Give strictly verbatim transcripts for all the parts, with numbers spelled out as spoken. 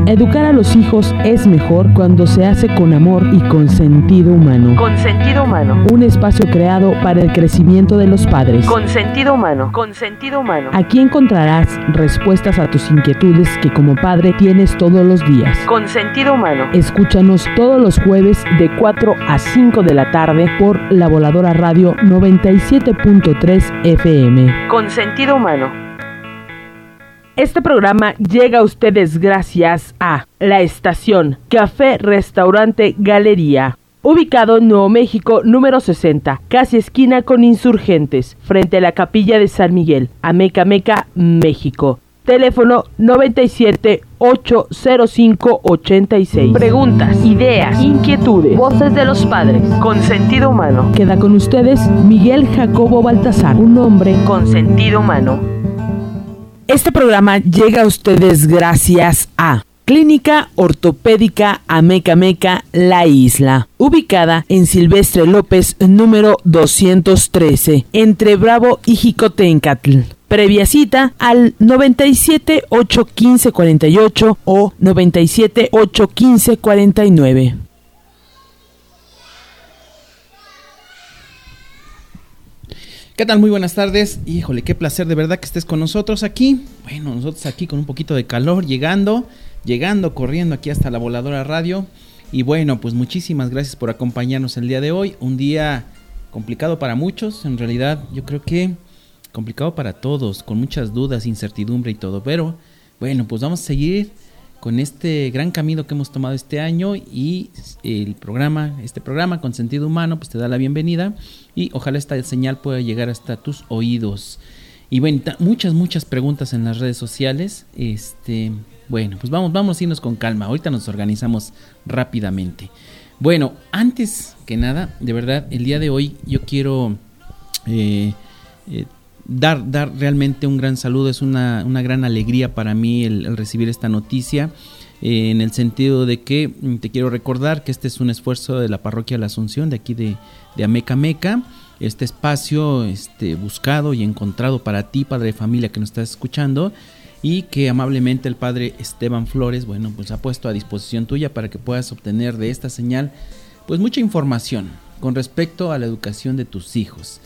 Educar a los hijos es mejor cuando se hace con amor y con sentido humano. Con sentido humano. Un espacio creado para el crecimiento de los padres. Con sentido humano. Con sentido humano. Aquí encontrarás respuestas a tus inquietudes que como padre tienes todos los días. Con sentido humano. Escúchanos todos los jueves de cuatro a cinco de la tarde por La Voladora Radio noventa y siete punto tres F M. Con sentido humano. Este programa llega a ustedes gracias a La Estación, Café Restaurante Galería, ubicado en Nuevo México número sesenta, casi esquina con Insurgentes, frente a la Capilla de San Miguel, Amecameca, México. Teléfono noventa y siete, ocho cero cinco, ochenta y seis. Preguntas, ideas, inquietudes, voces de los padres. Con sentido humano. Queda con ustedes Miguel Jacobo Baltasar, un hombre con sentido humano. Este programa llega a ustedes gracias a Clínica Ortopédica Amecameca La Isla, ubicada en Silvestre López número doscientos trece, entre Bravo y Jicotencatl. Previa cita al noventa y siete, ocho quince, cuarenta y ocho o noventa y siete, ocho quince, cuarenta y nueve. ¿Qué tal? Muy buenas tardes. Híjole, qué placer de verdad que estés con nosotros aquí. Bueno, nosotros aquí con un poquito de calor, llegando, llegando, corriendo aquí hasta La Voladora Radio. Y bueno, pues muchísimas gracias por acompañarnos el día de hoy. Un día complicado para muchos, en realidad yo creo que complicado para todos, con muchas dudas, incertidumbre y todo. Pero bueno, pues vamos a seguir con este gran camino que hemos tomado este año y el programa, este programa con sentido humano, pues te da la bienvenida y ojalá esta señal pueda llegar hasta tus oídos. Y bueno, muchas, muchas preguntas en las redes sociales. Este, bueno, pues vamos, vamos a irnos con calma. Ahorita nos organizamos rápidamente. Bueno, antes que nada, de verdad, el día de hoy yo quiero eh, eh, Dar, dar realmente un gran saludo. Es una, una gran alegría para mí el, el recibir esta noticia, eh, en el sentido de que te quiero recordar que este es un esfuerzo de la Parroquia La Asunción de aquí de, de Amecameca, este espacio este, buscado y encontrado para ti, padre de familia que nos estás escuchando, y que amablemente el padre Esteban Flores, bueno, pues ha puesto a disposición tuya para que puedas obtener de esta señal pues mucha información con respecto a la educación de tus hijos.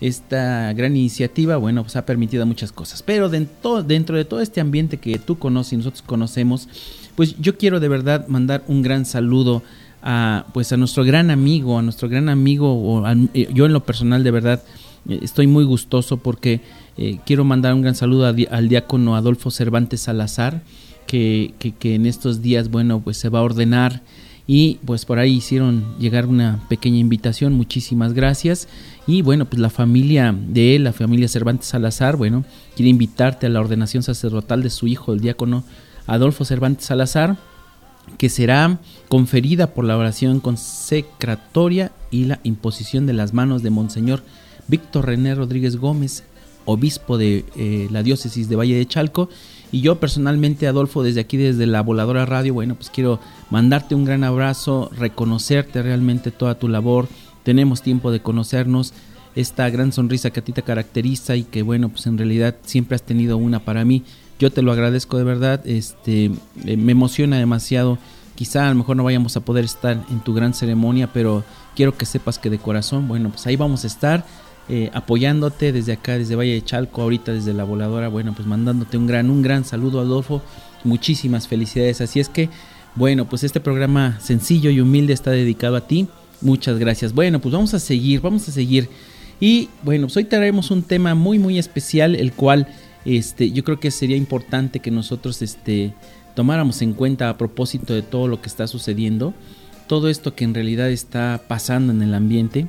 Esta gran iniciativa, bueno, pues ha permitido muchas cosas, pero dentro, dentro de todo este ambiente que tú conoces y nosotros conocemos, pues yo quiero de verdad mandar un gran saludo a, pues a nuestro gran amigo, a nuestro gran amigo, o a, yo en lo personal de verdad eh, estoy muy gustoso porque eh, quiero mandar un gran saludo a, al diácono Adolfo Cervantes Salazar, que, que, que en estos días, bueno, pues se va a ordenar. Y pues por ahí hicieron llegar una pequeña invitación, muchísimas gracias. Y bueno, pues la familia de él, la familia Cervantes Salazar, bueno, quiere invitarte a la ordenación sacerdotal de su hijo, el diácono Adolfo Cervantes Salazar, que será conferida por la oración consecratoria y la imposición de las manos de Monseñor Víctor René Rodríguez Gómez, obispo de eh, la diócesis de Valle de Chalco. Y yo personalmente, Adolfo, desde aquí, desde La Voladora Radio, bueno, pues quiero mandarte un gran abrazo, reconocerte realmente toda tu labor. Tenemos tiempo de conocernos, esta gran sonrisa que a ti te caracteriza y que, bueno, pues en realidad siempre has tenido una para mí. Yo te lo agradezco de verdad, este, eh, me emociona demasiado. Quizá a lo mejor no vayamos a poder estar en tu gran ceremonia, pero quiero que sepas que de corazón, bueno, pues ahí vamos a estar. Eh, apoyándote desde acá, desde Valle de Chalco, ahorita desde La Voladora, bueno, pues mandándote un gran, un gran saludo, Adolfo, muchísimas felicidades. Así es que, bueno, pues este programa sencillo y humilde está dedicado a ti, muchas gracias. Bueno, pues vamos a seguir, vamos a seguir, y bueno, pues hoy traemos un tema muy, muy especial, el cual, este, yo creo que sería importante que nosotros, este, tomáramos en cuenta a propósito de todo lo que está sucediendo, todo esto que en realidad está pasando en el ambiente,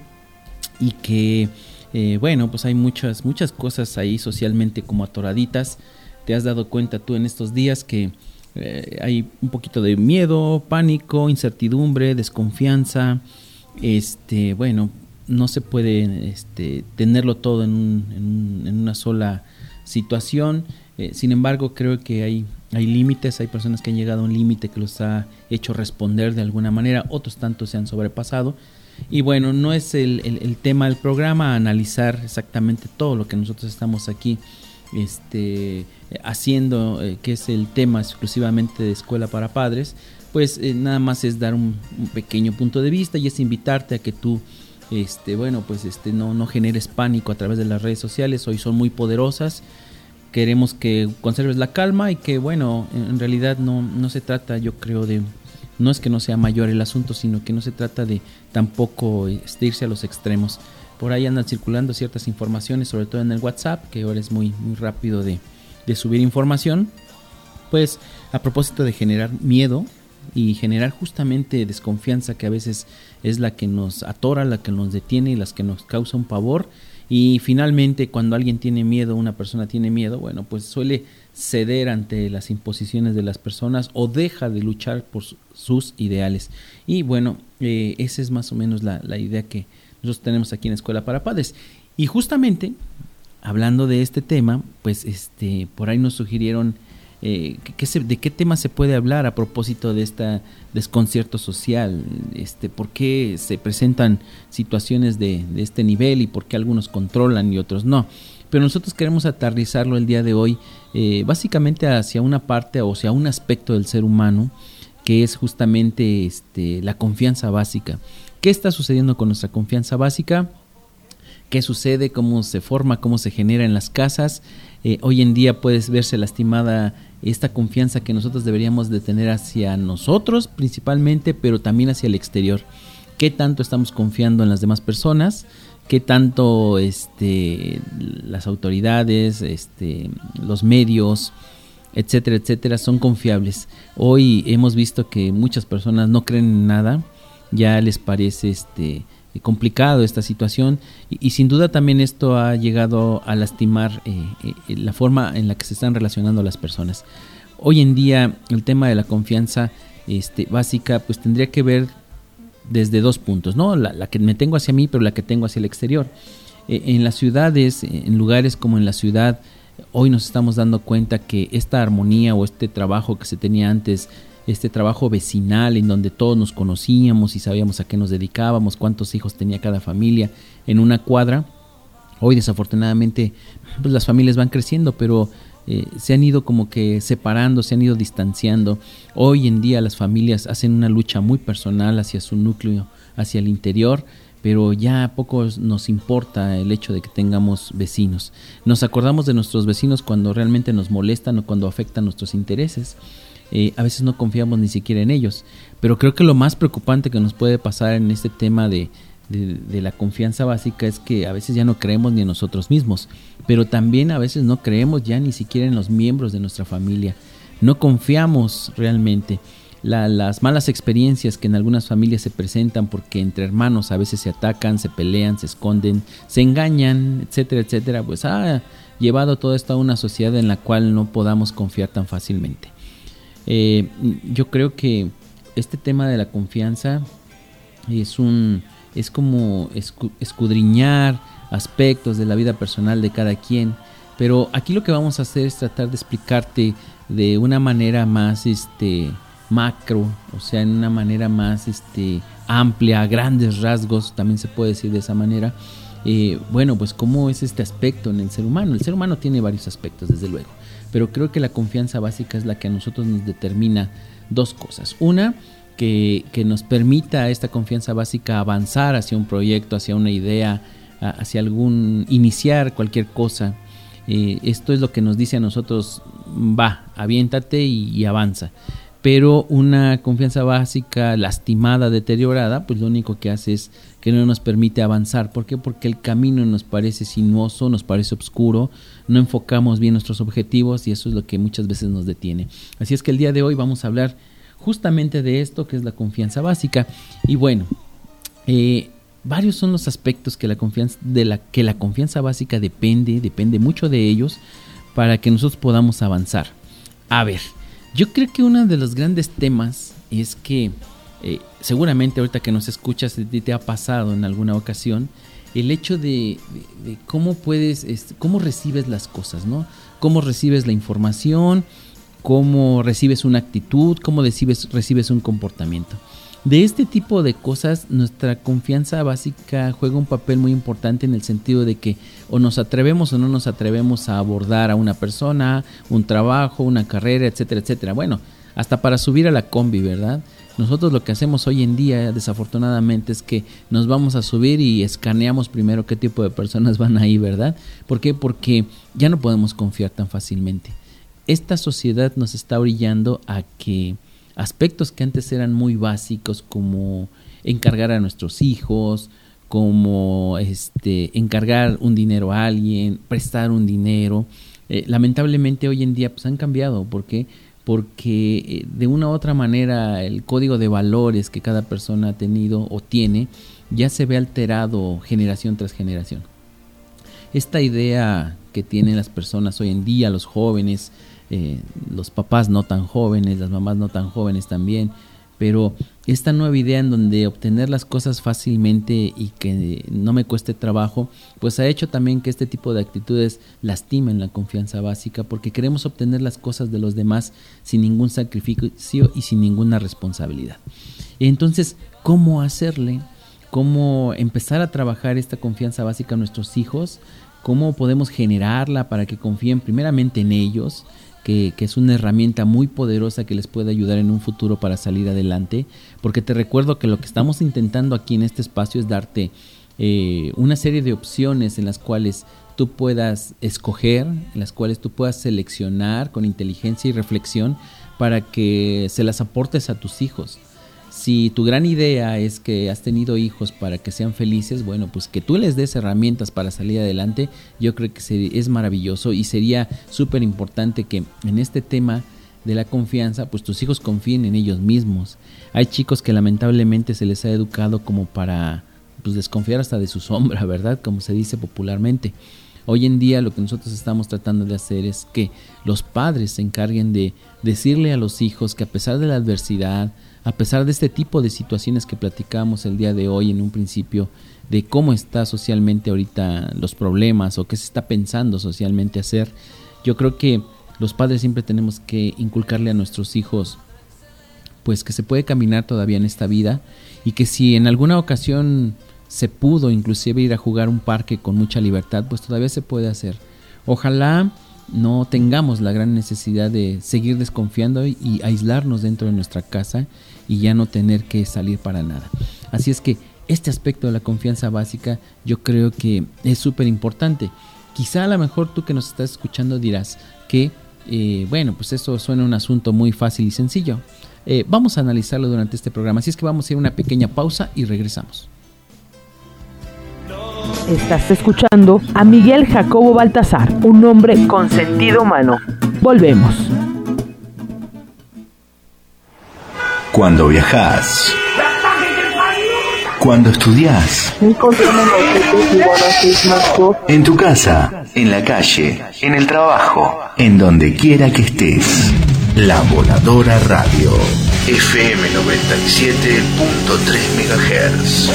y que Eh, bueno, pues hay muchas, muchas cosas ahí socialmente como atoraditas. Te has dado cuenta tú en estos días que eh, hay un poquito de miedo, pánico, incertidumbre, desconfianza. Este, bueno, no se puede este, tenerlo todo en, un, en, un, en una sola situación. Eh, sin embargo, creo que hay, hay límites, hay personas que han llegado a un límite que los ha hecho responder de alguna manera, otros tantos se han sobrepasado. Y bueno, no es el, el, el tema del programa analizar exactamente todo lo que nosotros estamos aquí este, haciendo, eh, que es el tema exclusivamente de Escuela para Padres, pues eh, nada más es dar un, un pequeño punto de vista y es invitarte a que tú, este, bueno, pues este, no, no generes pánico a través de las redes sociales. Hoy son muy poderosas. Queremos que conserves la calma y que, bueno, en realidad no, no se trata, yo creo, de, no es que no sea mayor el asunto, sino que no se trata de tampoco este, irse a los extremos. Por ahí andan circulando ciertas informaciones, sobre todo en el WhatsApp, que ahora es muy, muy rápido de, de subir información. Pues a propósito de generar miedo y generar justamente desconfianza, que a veces es la que nos atora, la que nos detiene y las que nos causa un pavor. Y finalmente, cuando alguien tiene miedo, una persona tiene miedo, bueno, pues suele ceder ante las imposiciones de las personas o deja de luchar por su, sus ideales. Y bueno, eh, esa es más o menos la, la idea que nosotros tenemos aquí en Escuela para Padres. Y justamente, hablando de este tema, pues este por ahí nos sugirieron eh, que, que se, de qué tema se puede hablar a propósito de este desconcierto social, este, por qué se presentan situaciones de, de este nivel y por qué algunos controlan y otros no. Pero nosotros queremos aterrizarlo el día de hoy eh, básicamente hacia una parte o hacia un aspecto del ser humano, que es justamente este, la confianza básica. ¿Qué está sucediendo con nuestra confianza básica? ¿Qué sucede? ¿Cómo se forma? ¿Cómo se genera en las casas? Eh, hoy en día puede verse lastimada esta confianza que nosotros deberíamos de tener hacia nosotros principalmente, pero también hacia el exterior. ¿Qué tanto estamos confiando en las demás personas? ¿Qué tanto este, las autoridades, este, los medios, etcétera, etcétera, son confiables? Hoy hemos visto que muchas personas no creen en nada, ya les parece este complicado esta situación y, y sin duda también esto ha llegado a lastimar eh, eh, la forma en la que se están relacionando las personas. Hoy en día el tema de la confianza este, básica pues tendría que ver desde dos puntos, ¿no? La, la que me tengo hacia mí, pero la que tengo hacia el exterior. Eh, en las ciudades, en lugares como en la ciudad, hoy nos estamos dando cuenta que esta armonía o este trabajo que se tenía antes, este trabajo vecinal en donde todos nos conocíamos y sabíamos a qué nos dedicábamos, cuántos hijos tenía cada familia en una cuadra. Hoy desafortunadamente pues las familias van creciendo, pero eh, se han ido como que separando, se han ido distanciando. Hoy en día las familias hacen una lucha muy personal hacia su núcleo, hacia el interior, pero ya a poco nos importa el hecho de que tengamos vecinos. Nos acordamos de nuestros vecinos cuando realmente nos molestan o cuando afectan nuestros intereses. Eh, a veces no confiamos ni siquiera en ellos, pero creo que lo más preocupante que nos puede pasar en este tema de, de, de la confianza básica es que a veces ya no creemos ni en nosotros mismos, pero también a veces no creemos ya ni siquiera en los miembros de nuestra familia, no confiamos realmente. La, las malas experiencias que en algunas familias se presentan porque entre hermanos a veces se atacan, se pelean, se esconden, se engañan, etcétera, etcétera, pues ha llevado todo esto a una sociedad en la cual no podamos confiar tan fácilmente. Eh, yo creo que este tema de la confianza es un es como escudriñar aspectos de la vida personal de cada quien, pero aquí lo que vamos a hacer es tratar de explicarte de una manera más este macro, o sea, en una manera más este amplia, a grandes rasgos, también se puede decir de esa manera. Eh, bueno, pues cómo es este aspecto en el ser humano. El ser humano tiene varios aspectos, desde luego, pero creo que la confianza básica es la que a nosotros nos determina dos cosas. Una, que, que nos permita esta confianza básica avanzar hacia un proyecto, hacia una idea, hacia algún, iniciar cualquier cosa. Eh, esto es lo que nos dice a nosotros, va, aviéntate y, y avanza. Pero una confianza básica lastimada, deteriorada, pues lo único que hace es que no nos permite avanzar. ¿Por qué? Porque el camino nos parece sinuoso, nos parece oscuro, no enfocamos bien nuestros objetivos y eso es lo que muchas veces nos detiene. Así es que el día de hoy vamos a hablar justamente de esto, que es la confianza básica. Y bueno, eh, varios son los aspectos que la confianza, de la que la confianza básica depende, depende mucho de ellos para que nosotros podamos avanzar. A ver, yo creo que uno de los grandes temas es que eh, seguramente ahorita que nos escuchas te, te ha pasado en alguna ocasión el hecho de, de, de cómo puedes, es, cómo recibes las cosas, ¿no? Cómo recibes la información, cómo recibes una actitud, cómo recibes, recibes un comportamiento. de este tipo de cosas, nuestra confianza básica juega un papel muy importante en el sentido de que o nos atrevemos o no nos atrevemos a abordar a una persona, un trabajo, una carrera, etcétera, etcétera. Bueno, hasta para subir a la combi, ¿verdad? Nosotros lo que hacemos hoy en día, desafortunadamente, es que nos vamos a subir y escaneamos primero qué tipo de personas van ahí, ¿verdad? ¿Por qué? Porque ya no podemos confiar tan fácilmente. Esta sociedad nos está orillando a que aspectos que antes eran muy básicos, como encargar a nuestros hijos, como este encargar un dinero a alguien, prestar un dinero, eh, lamentablemente hoy en día pues han cambiado. ¿Por qué? Porque eh, de una u otra manera el código de valores que cada persona ha tenido o tiene ya se ve alterado generación tras generación. Esta idea que tienen las personas hoy en día, los jóvenes, eh, los papás no tan jóvenes, las mamás no tan jóvenes también, pero esta nueva idea en donde obtener las cosas fácilmente y que no me cueste trabajo, pues ha hecho también que este tipo de actitudes lastimen la confianza básica, porque queremos obtener las cosas de los demás sin ningún sacrificio y sin ninguna responsabilidad. Entonces, ¿cómo hacerle? ¿Cómo empezar a trabajar esta confianza básica a nuestros hijos? ¿Cómo podemos generarla para que confíen primeramente en ellos? Que, que es una herramienta muy poderosa que les puede ayudar en un futuro para salir adelante, porque te recuerdo que lo que estamos intentando aquí en este espacio es darte eh, una serie de opciones en las cuales tú puedas escoger, en las cuales tú puedas seleccionar con inteligencia y reflexión para que se las aportes a tus hijos. Si tu gran idea es que has tenido hijos para que sean felices, bueno, pues que tú les des herramientas para salir adelante, yo creo que es maravilloso y sería súper importante que en este tema de la confianza, pues tus hijos confíen en ellos mismos. Hay chicos que lamentablemente se les ha educado como para pues desconfiar hasta de su sombra, ¿verdad? Como se dice popularmente. Hoy en día lo que nosotros estamos tratando de hacer es que los padres se encarguen de decirle a los hijos que a pesar de la adversidad, a pesar de este tipo de situaciones que platicamos el día de hoy en un principio, de cómo está socialmente ahorita los problemas o qué se está pensando socialmente hacer, yo creo que los padres siempre tenemos que inculcarle a nuestros hijos pues que se puede caminar todavía en esta vida y que si en alguna ocasión se pudo inclusive ir a jugar un parque con mucha libertad, pues todavía se puede hacer. Ojalá no tengamos la gran necesidad de seguir desconfiando y aislarnos dentro de nuestra casa y ya no tener que salir para nada. Así es que este aspecto de la confianza básica yo creo que es súper importante. Quizá a lo mejor tú que nos estás escuchando dirás que, eh, bueno, pues eso suena un asunto muy fácil y sencillo. Eh, vamos a analizarlo durante este programa, así es que vamos a ir a una pequeña pausa y regresamos. Estás escuchando a Miguel Jacobo Baltasar, un hombre con sentido humano. Volvemos. Cuando viajas, cuando estudias, en tu casa, en la calle, en el trabajo, en donde quiera que estés. La Voladora Radio, F M noventa y siete punto tres megahertz.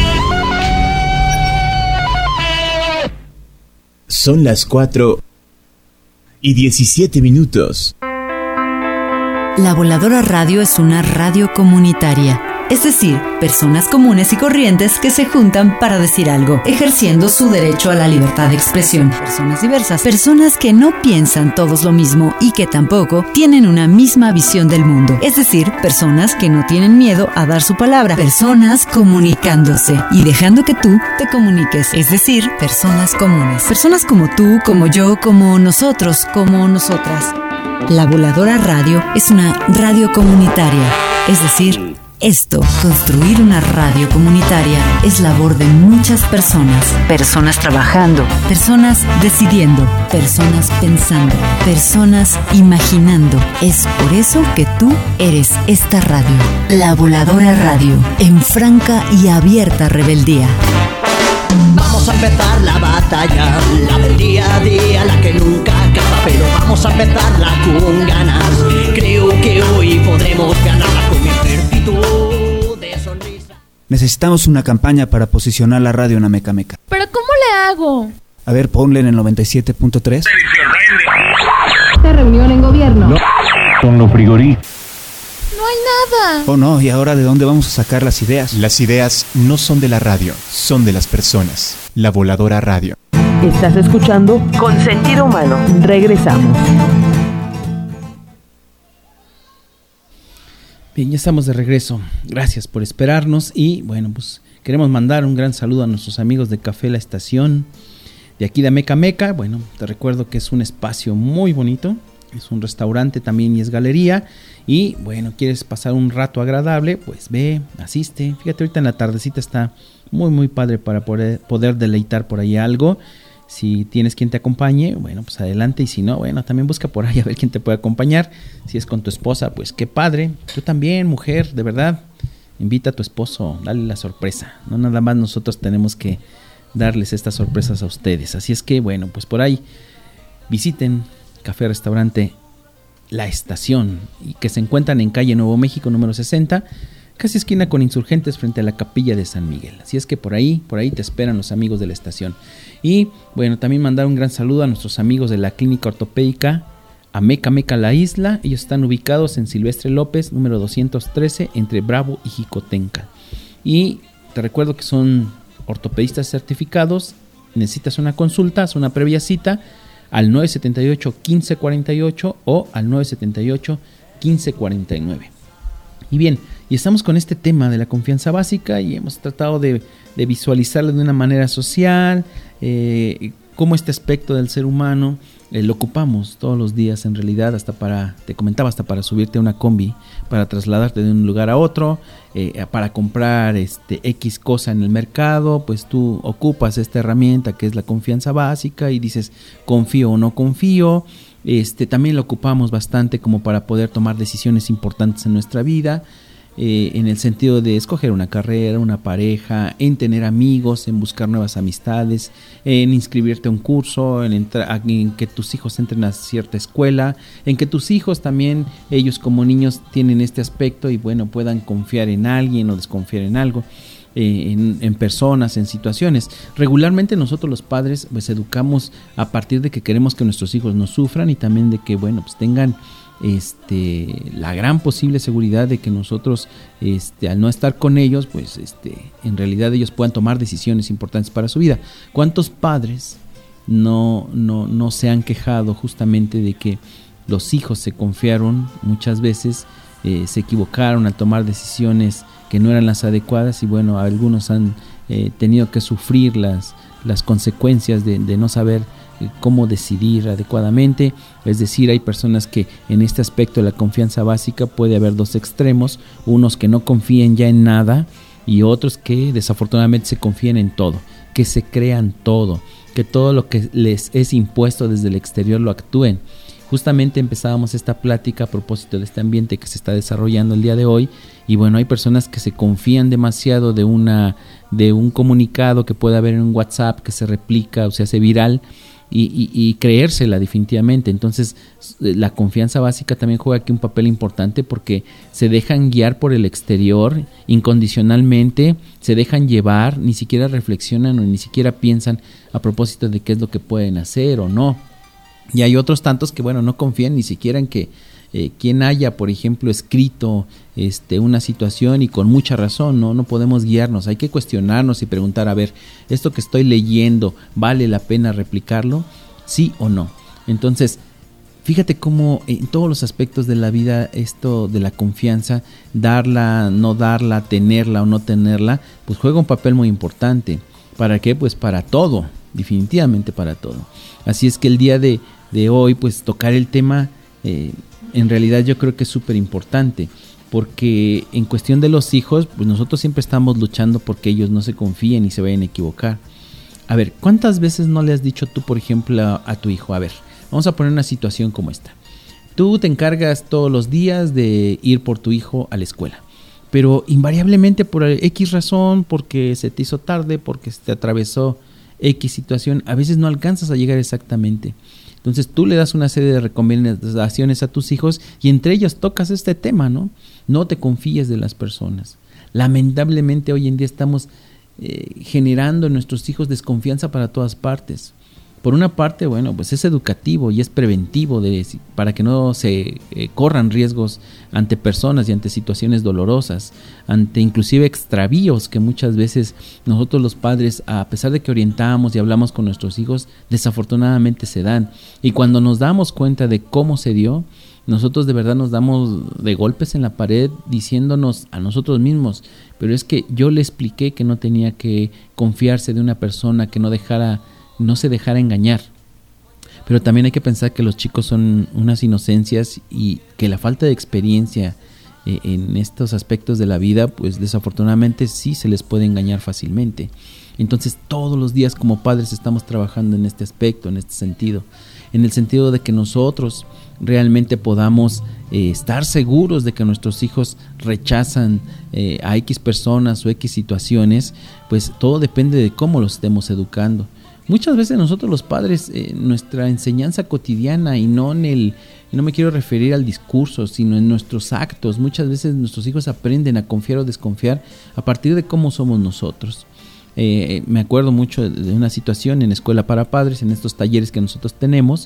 Son las cuatro y diecisiete minutos. La Voladora Radio es una radio comunitaria, es decir, personas comunes y corrientes que se juntan para decir algo, ejerciendo su derecho a la libertad de expresión. Personas diversas, personas que no piensan todos lo mismo y que tampoco tienen una misma visión del mundo, es decir, personas que no tienen miedo a dar su palabra, personas comunicándose y dejando que tú te comuniques, es decir, personas comunes, personas como tú, como yo, como nosotros, como nosotras. La Voladora Radio es una radio comunitaria, es decir, esto, construir una radio comunitaria, es labor de muchas personas. Personas trabajando, personas decidiendo, personas pensando, personas imaginando. Es por eso que tú eres esta radio, La Voladora Radio, en franca y abierta rebeldía. Vamos a empezar la batalla, la del día a día, la que nunca acaba, pero vamos a empezarla con ganas. Creo que hoy podremos ganarla con mi ejército de sonrisa. Necesitamos una campaña para posicionar la radio en Ameca Meca. ¿Pero cómo le hago? A ver, ponle en el noventa y siete punto tres. Esta reunión en gobierno. No. Con los frigoríficos. No hay nada. Oh no, ¿y ahora de dónde vamos a sacar las ideas? Las ideas no son de la radio, son de las personas. La Voladora Radio. Estás escuchando Con Sentido Humano. Regresamos. Bien, ya estamos de regreso. Gracias por esperarnos y bueno, pues queremos mandar un gran saludo a nuestros amigos de Café La Estación, de aquí de Ameca Meca. Bueno, te recuerdo que es un espacio muy bonito, es un restaurante también y es galería. Y bueno, quieres pasar un rato agradable, pues ve, asiste. Fíjate, ahorita en la tardecita está muy muy padre para poder, poder deleitar por ahí algo. Si tienes quien te acompañe, bueno, pues adelante. Y si no, bueno, también busca por ahí a ver quién te puede acompañar. Si es con tu esposa, pues qué padre. Tú también, mujer, de verdad, invita a tu esposo, dale la sorpresa. No nada más nosotros tenemos que darles estas sorpresas a ustedes. Así es que, bueno, pues por ahí visiten Café Restaurante La Estación, y que se encuentran en calle Nuevo México número sesenta, casi esquina con Insurgentes, frente a la Capilla de San Miguel. Así es que por ahí, por ahí te esperan los amigos de La Estación. Y bueno, también mandar un gran saludo a nuestros amigos de la Clínica Ortopédica Ameca Meca La Isla. Ellos están ubicados en Silvestre López número doscientos trece, entre Bravo y Jicotenca. Y te recuerdo que son ortopedistas certificados. Necesitas una consulta, haz una previa cita al nueve siete ocho, uno cinco cuatro ocho o al nueve siete ocho, uno cinco cuatro nueve. Y bien, y estamos con este tema de la confianza básica y hemos tratado de, de visualizarlo de una manera social, eh, cómo este aspecto del ser humano eh, lo ocupamos todos los días en realidad, hasta para, te comentaba, hasta para subirte a una combi, para trasladarte de un lugar a otro, eh, para comprar este X cosa en el mercado, pues tú ocupas esta herramienta que es la confianza básica y dices, confío o no confío. Este, también lo ocupamos bastante como para poder tomar decisiones importantes en nuestra vida, eh, en el sentido de escoger una carrera, una pareja, en tener amigos, en buscar nuevas amistades, en inscribirte a un curso, en, entrar, en que tus hijos entren a cierta escuela, en que tus hijos también, ellos como niños tienen este aspecto y bueno, puedan confiar en alguien o desconfiar en algo. En, en personas, en situaciones. Regularmente nosotros los padres pues educamos a partir de que queremos que nuestros hijos no sufran y también de que bueno pues tengan este la gran posible seguridad de que nosotros este al no estar con ellos pues este en realidad ellos puedan tomar decisiones importantes para su vida. ¿Cuántos padres no no no se han quejado justamente de que los hijos se confiaron muchas veces, eh, se equivocaron al tomar decisiones que no eran las adecuadas y bueno, algunos han eh, tenido que sufrir las, las consecuencias de, de no saber eh, cómo decidir adecuadamente? Es decir, hay personas que en este aspecto de la confianza básica puede haber dos extremos, unos que no confíen ya en nada y otros que desafortunadamente se confíen en todo, que se crean todo, que todo lo que les es impuesto desde el exterior lo actúen. Justamente empezábamos esta plática a propósito de este ambiente que se está desarrollando el día de hoy y bueno, hay personas que se confían demasiado de una de un comunicado que puede haber en un WhatsApp que se replica o se hace viral y, y, y creérsela definitivamente. Entonces la confianza básica también juega aquí un papel importante porque se dejan guiar por el exterior incondicionalmente, se dejan llevar, ni siquiera reflexionan o ni siquiera piensan a propósito de qué es lo que pueden hacer o no. Y hay otros tantos que, bueno, no confían ni siquiera en que eh, quien haya, por ejemplo, escrito este, una situación y con mucha razón, ¿no? No podemos guiarnos, hay que cuestionarnos y preguntar, a ver, ¿esto que estoy leyendo vale la pena replicarlo? ¿Sí o no? Entonces, fíjate cómo en todos los aspectos de la vida esto de la confianza, darla, no darla, tenerla o no tenerla, pues juega un papel muy importante. ¿Para qué? Pues para todo, definitivamente para todo. Así es que el día de, de hoy, pues tocar el tema, eh, en realidad yo creo que es súper importante, porque en cuestión de los hijos, pues nosotros siempre estamos luchando porque ellos no se confíen y se vayan a equivocar. A ver, ¿cuántas veces no le has dicho tú, por ejemplo, a, a tu hijo? A ver, vamos a poner una situación como esta. Tú te encargas todos los días de ir por tu hijo a la escuela, pero invariablemente por X razón, porque se te hizo tarde, porque se te atravesó X situación, a veces no alcanzas a llegar exactamente. Entonces tú le das una serie de recomendaciones a tus hijos y entre ellas tocas este tema, ¿no? No te confíes de las personas. Lamentablemente hoy en día estamos eh, generando en nuestros hijos desconfianza para todas partes. por una parte, bueno, pues es educativo y es preventivo de, para que no se eh, corran riesgos ante personas y ante situaciones dolorosas, ante inclusive extravíos que muchas veces nosotros los padres, a pesar de que orientamos y hablamos con nuestros hijos, desafortunadamente se dan. Y cuando nos damos cuenta de cómo se dio, nosotros de verdad nos damos de golpes en la pared diciéndonos a nosotros mismos, pero es que yo le expliqué que no tenía que confiarse de una persona, que no dejara, no se dejara engañar. Pero también hay que pensar que los chicos son unas inocencias y que la falta de experiencia eh, en estos aspectos de la vida, pues desafortunadamente sí se les puede engañar fácilmente. Entonces todos los días como padres estamos trabajando en este aspecto, en este sentido, en el sentido de que nosotros realmente podamos eh, estar seguros de que nuestros hijos rechazan eh, a X personas o X situaciones, pues todo depende de cómo los estemos educando. Muchas veces nosotros los padres, eh, nuestra enseñanza cotidiana, y no en el, no me quiero referir al discurso, sino en nuestros actos, muchas veces nuestros hijos aprenden a confiar o desconfiar a partir de cómo somos nosotros. Eh, me acuerdo mucho de una situación en Escuela para Padres, en estos talleres que nosotros tenemos,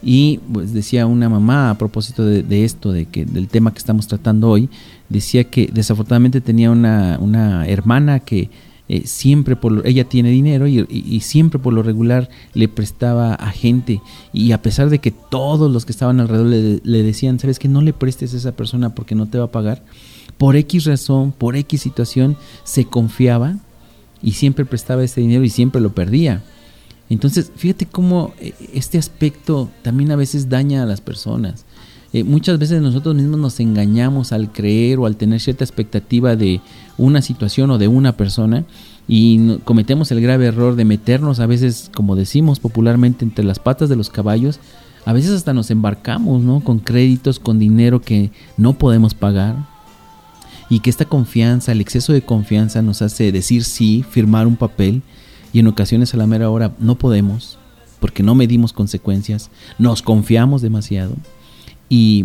y pues decía una mamá a propósito de, de esto, de que del tema que estamos tratando hoy, decía que desafortunadamente tenía una, una hermana que eh, siempre, por lo, ella tiene dinero y, y, y siempre por lo regular le prestaba a gente, y a pesar de que todos los que estaban alrededor le, le decían, ¿sabes qué? No le prestes a esa persona porque no te va a pagar, por X razón, por X situación, se confiaba y siempre prestaba ese dinero y siempre lo perdía. Entonces, fíjate cómo este aspecto también a veces daña a las personas. Eh, muchas veces nosotros mismos nos engañamos al creer o al tener cierta expectativa de una situación o de una persona, y no, cometemos el grave error de meternos a veces, como decimos popularmente, entre las patas de los caballos. A veces hasta nos embarcamos, ¿no?, con créditos, con dinero que no podemos pagar. Y que esta confianza, el exceso de confianza nos hace decir sí, firmar un papel, y en ocasiones a la mera hora no podemos porque no medimos consecuencias, nos confiamos demasiado y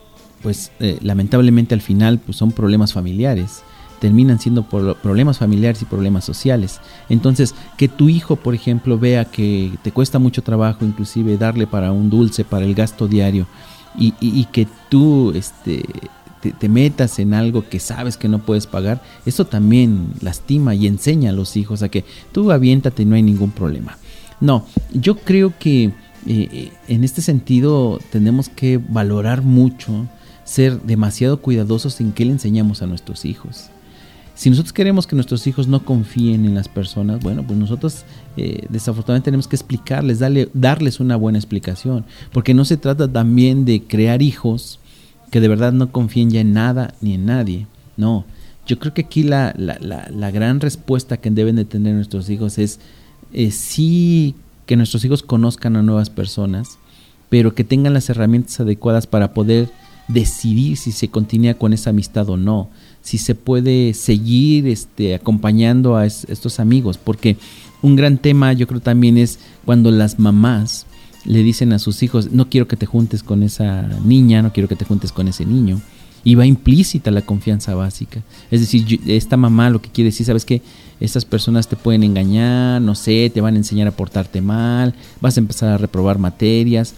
pues eh, lamentablemente al final pues son problemas familiares, terminan siendo por problemas familiares y problemas sociales. Entonces, que tu hijo, por ejemplo, vea que te cuesta mucho trabajo inclusive darle para un dulce, para el gasto diario, y, y, y que tú este Te, te metas en algo que sabes que no puedes pagar, eso también lastima y enseña a los hijos a que tú aviéntate y no hay ningún problema. No, yo creo que eh, en este sentido tenemos que valorar mucho, ser demasiado cuidadosos en qué le enseñamos a nuestros hijos. Si nosotros queremos que nuestros hijos no confíen en las personas, bueno, pues nosotros eh, desafortunadamente tenemos que explicarles, darle, darles una buena explicación, porque no se trata también de crear hijos que de verdad no confíen ya en nada ni en nadie. No, yo creo que aquí la, la, la, la gran respuesta que deben de tener nuestros hijos es eh, sí que nuestros hijos conozcan a nuevas personas, pero que tengan las herramientas adecuadas para poder decidir si se continúa con esa amistad o no, si se puede seguir este, acompañando a es, estos amigos, porque un gran tema yo creo también es cuando las mamás le dicen a sus hijos, no quiero que te juntes con esa niña, no quiero que te juntes con ese niño, y va implícita la confianza básica. Es decir, yo, esta mamá lo que quiere decir, ¿sabes qué? Estas personas te pueden engañar, no sé, te van a enseñar a portarte mal, vas a empezar a reprobar materias.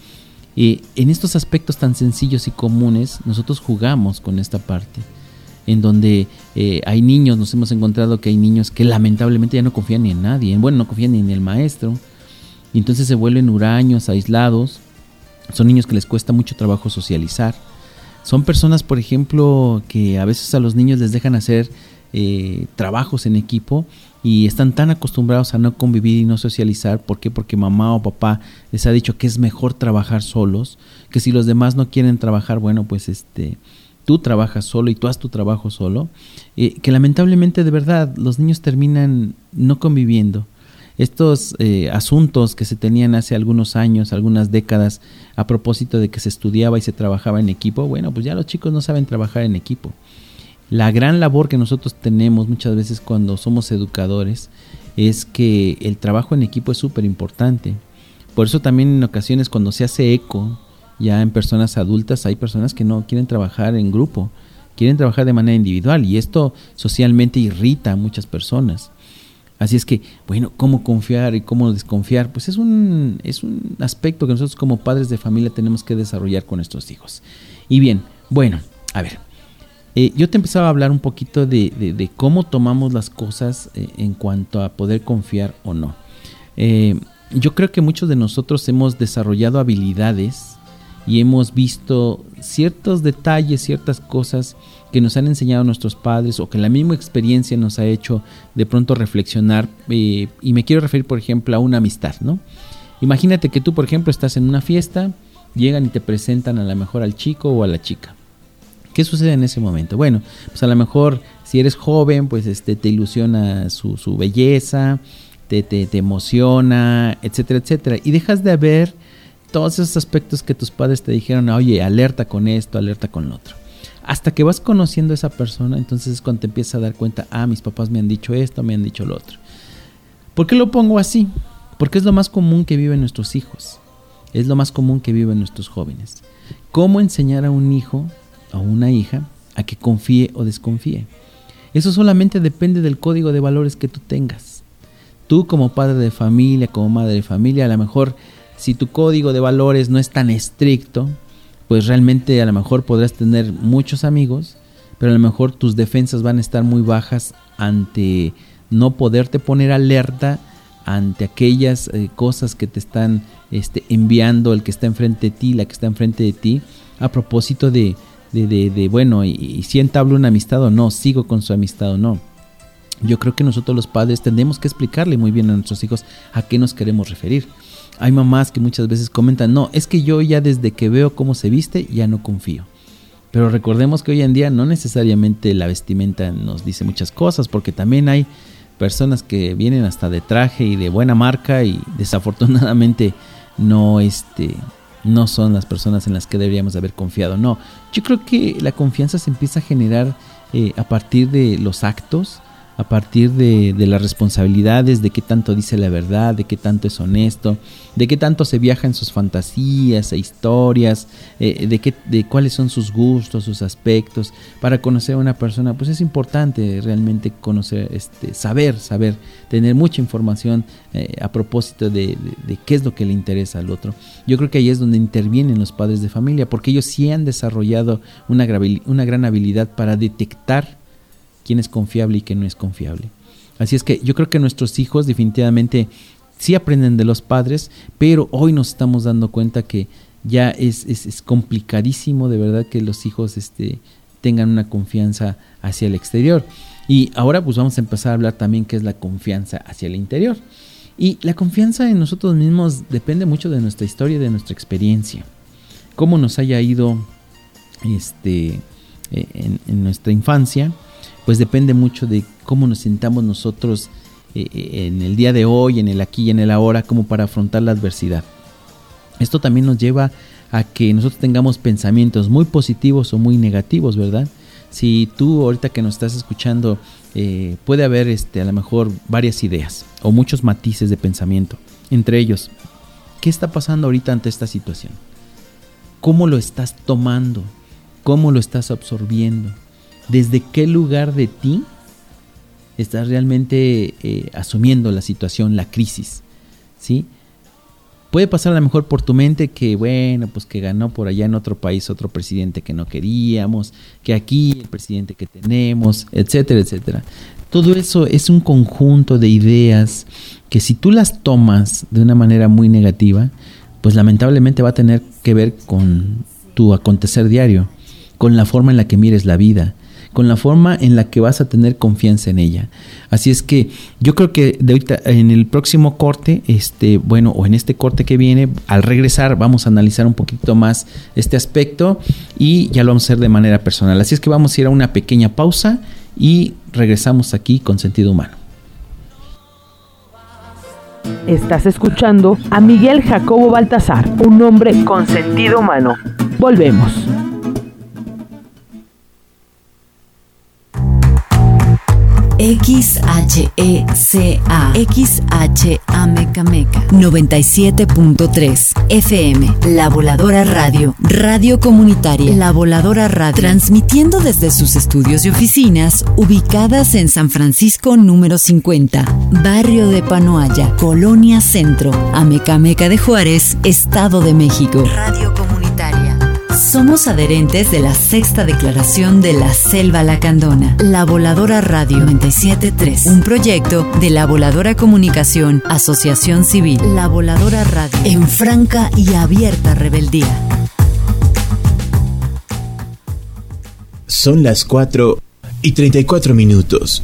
Y en estos aspectos tan sencillos y comunes, nosotros jugamos con esta parte, en donde eh, hay niños, nos hemos encontrado que hay niños que lamentablemente ya no confían ni en nadie, bueno, no confían ni en el maestro, y entonces se vuelven huraños, aislados. Son niños que les cuesta mucho trabajo socializar. Son personas, por ejemplo, que a veces a los niños les dejan hacer eh, trabajos en equipo y están tan acostumbrados a no convivir y no socializar. ¿Por qué? Porque mamá o papá les ha dicho que es mejor trabajar solos, que si los demás no quieren trabajar, bueno, pues este, tú trabajas solo y tú haz tu trabajo solo. Eh, que lamentablemente, de verdad, los niños terminan no conviviendo. Estos eh, asuntos que se tenían hace algunos años, algunas décadas, a propósito de que se estudiaba y se trabajaba en equipo, bueno, pues ya los chicos no saben trabajar en equipo. La gran labor que nosotros tenemos muchas veces cuando somos educadores es que el trabajo en equipo es súper importante. Por eso también en ocasiones cuando se hace eco, ya en personas adultas, hay personas que no quieren trabajar en grupo, quieren trabajar de manera individual, y esto socialmente irrita a muchas personas. Así es que, bueno, ¿cómo confiar y cómo desconfiar? Pues es un, es un aspecto que nosotros como padres de familia tenemos que desarrollar con nuestros hijos. Y bien, bueno, a ver, eh, yo te empezaba a hablar un poquito de, de, de cómo tomamos las cosas eh, en cuanto a poder confiar o no. Eh, yo creo que muchos de nosotros hemos desarrollado habilidades y hemos visto ciertos detalles, ciertas cosas que nos han enseñado nuestros padres o que la misma experiencia nos ha hecho de pronto reflexionar, eh, y me quiero referir por ejemplo a una amistad, ¿no? Imagínate que tú por ejemplo estás en una fiesta, llegan y te presentan a lo mejor al chico o a la chica. ¿Qué sucede en ese momento? Bueno, pues a lo mejor si eres joven, pues este te ilusiona su, su belleza, te, te, te emociona, etcétera, etcétera, y dejas de ver todos esos aspectos que tus padres te dijeron, oye, alerta con esto, alerta con lo otro. Hasta que vas conociendo a esa persona, entonces es cuando te empiezas a dar cuenta, ah, mis papás me han dicho esto, me han dicho lo otro. ¿Por qué lo pongo así? Porque es lo más común que viven nuestros hijos, es lo más común que viven nuestros jóvenes. ¿Cómo enseñar a un hijo o una hija a que confíe o desconfíe? Eso solamente depende del código de valores que tú tengas. Tú como padre de familia, como madre de familia, a lo mejor si tu código de valores no es tan estricto, pues realmente a lo mejor podrás tener muchos amigos, pero a lo mejor tus defensas van a estar muy bajas ante no poderte poner alerta ante aquellas eh, cosas que te están este, enviando el que está enfrente de ti, la que está enfrente de ti, a propósito de, de, de, de bueno, y, y si entablo una amistad o no, sigo con su amistad o no. Yo creo que nosotros los padres tenemos que explicarle muy bien a nuestros hijos a qué nos queremos referir. Hay mamás que muchas veces comentan, no, es que yo ya desde que veo cómo se viste ya no confío. Pero recordemos que hoy en día no necesariamente la vestimenta nos dice muchas cosas, porque también hay personas que vienen hasta de traje y de buena marca y desafortunadamente no, este, no son las personas en las que deberíamos haber confiado. No, yo creo que la confianza se empieza a generar eh, a partir de los actos, a partir de, de las responsabilidades, de qué tanto dice la verdad, de qué tanto es honesto, de qué tanto se viaja en sus fantasías e historias, eh, de, qué, de cuáles son sus gustos, sus aspectos. Para conocer a una persona, pues es importante realmente conocer, este, saber, saber, tener mucha información eh, a propósito de, de, de qué es lo que le interesa al otro. Yo creo que ahí es donde intervienen los padres de familia, porque ellos sí han desarrollado una, una gran habilidad para detectar quién es confiable y quién no es confiable. Así es que yo creo que nuestros hijos definitivamente sí aprenden de los padres, pero hoy nos estamos dando cuenta que ya es, es, es complicadísimo de verdad que los hijos este, tengan una confianza hacia el exterior. Y ahora pues vamos a empezar a hablar también qué es la confianza hacia el interior. Y la confianza en nosotros mismos depende mucho de nuestra historia y de nuestra experiencia. Cómo nos haya ido este, en, en nuestra infancia, pues depende mucho de cómo nos sintamos nosotros eh, en el día de hoy, en el aquí y en el ahora, como para afrontar la adversidad. Esto también nos lleva a que nosotros tengamos pensamientos muy positivos o muy negativos, ¿verdad? Si tú ahorita que nos estás escuchando, eh, puede haber este, a lo mejor varias ideas o muchos matices de pensamiento. Entre ellos, ¿qué está pasando ahorita ante esta situación? ¿Cómo lo estás tomando? ¿Cómo lo estás absorbiendo? ¿Desde qué lugar de ti estás realmente eh, asumiendo la situación, la crisis? ¿Sí? Puede pasar a lo mejor por tu mente que, bueno, pues que ganó por allá en otro país otro presidente que no queríamos, que aquí el presidente que tenemos, etcétera, etcétera. Todo eso es un conjunto de ideas que si tú las tomas de una manera muy negativa, pues lamentablemente va a tener que ver con tu acontecer diario, con la forma en la que mires la vida, con la forma en la que vas a tener confianza en ella. Así es que yo creo que de ahorita en el próximo corte, este, bueno, o en este corte que viene, al regresar vamos a analizar un poquito más este aspecto y ya lo vamos a hacer de manera personal. Así es que vamos a ir a una pequeña pausa y regresamos aquí con Sentido Humano. Estás escuchando a Miguel Jacobo Baltasar, un hombre con sentido humano. Volvemos. X H E C A X H Amecameca noventa y siete punto tres F M. La Voladora Radio, radio comunitaria. La Voladora Radio, transmitiendo desde sus estudios y oficinas ubicadas en San Francisco número cincuenta, barrio de Panoaya, Colonia Centro, Amecameca de Juárez, Estado de México. Radio comunitaria. Somos adherentes de la sexta declaración de la Selva Lacandona. La Voladora Radio noventa y siete punto tres, un proyecto de La Voladora Comunicación, Asociación Civil. La Voladora Radio, en franca y abierta rebeldía. Son las cuatro y treinta y cuatro minutos.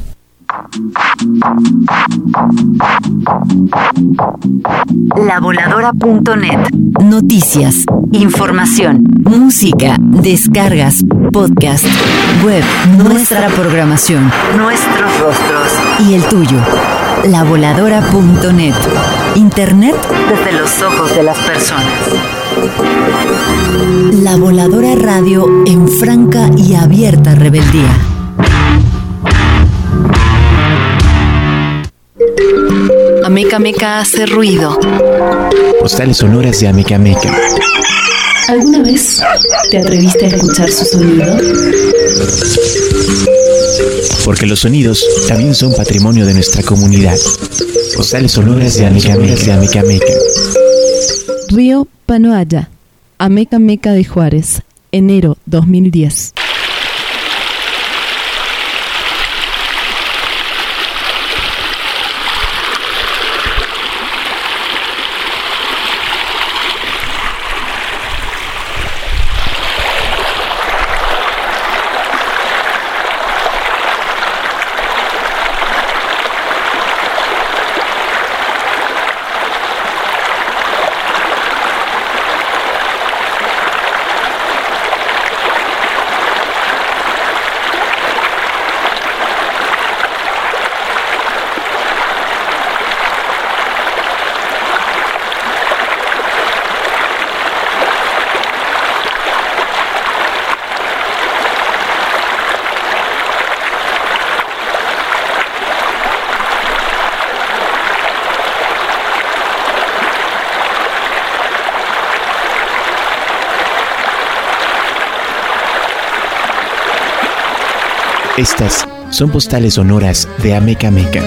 La Voladora punto net. Noticias, información, música, descargas, podcast, web, nuestra programación, nuestros rostros y el tuyo. La Voladora punto net. Internet desde los ojos de las personas. La Voladora Radio, en franca y abierta rebeldía. Amecameca hace ruido. Postales sonoras de Amecameca. ¿Alguna vez te atreviste a escuchar su sonido? Porque los sonidos también son patrimonio de nuestra comunidad. Postales sonoras de Amecameca. De Amecameca. Río Panoaya, Amecameca de Juárez, enero dos mil diez. Estas son postales sonoras de Amecameca.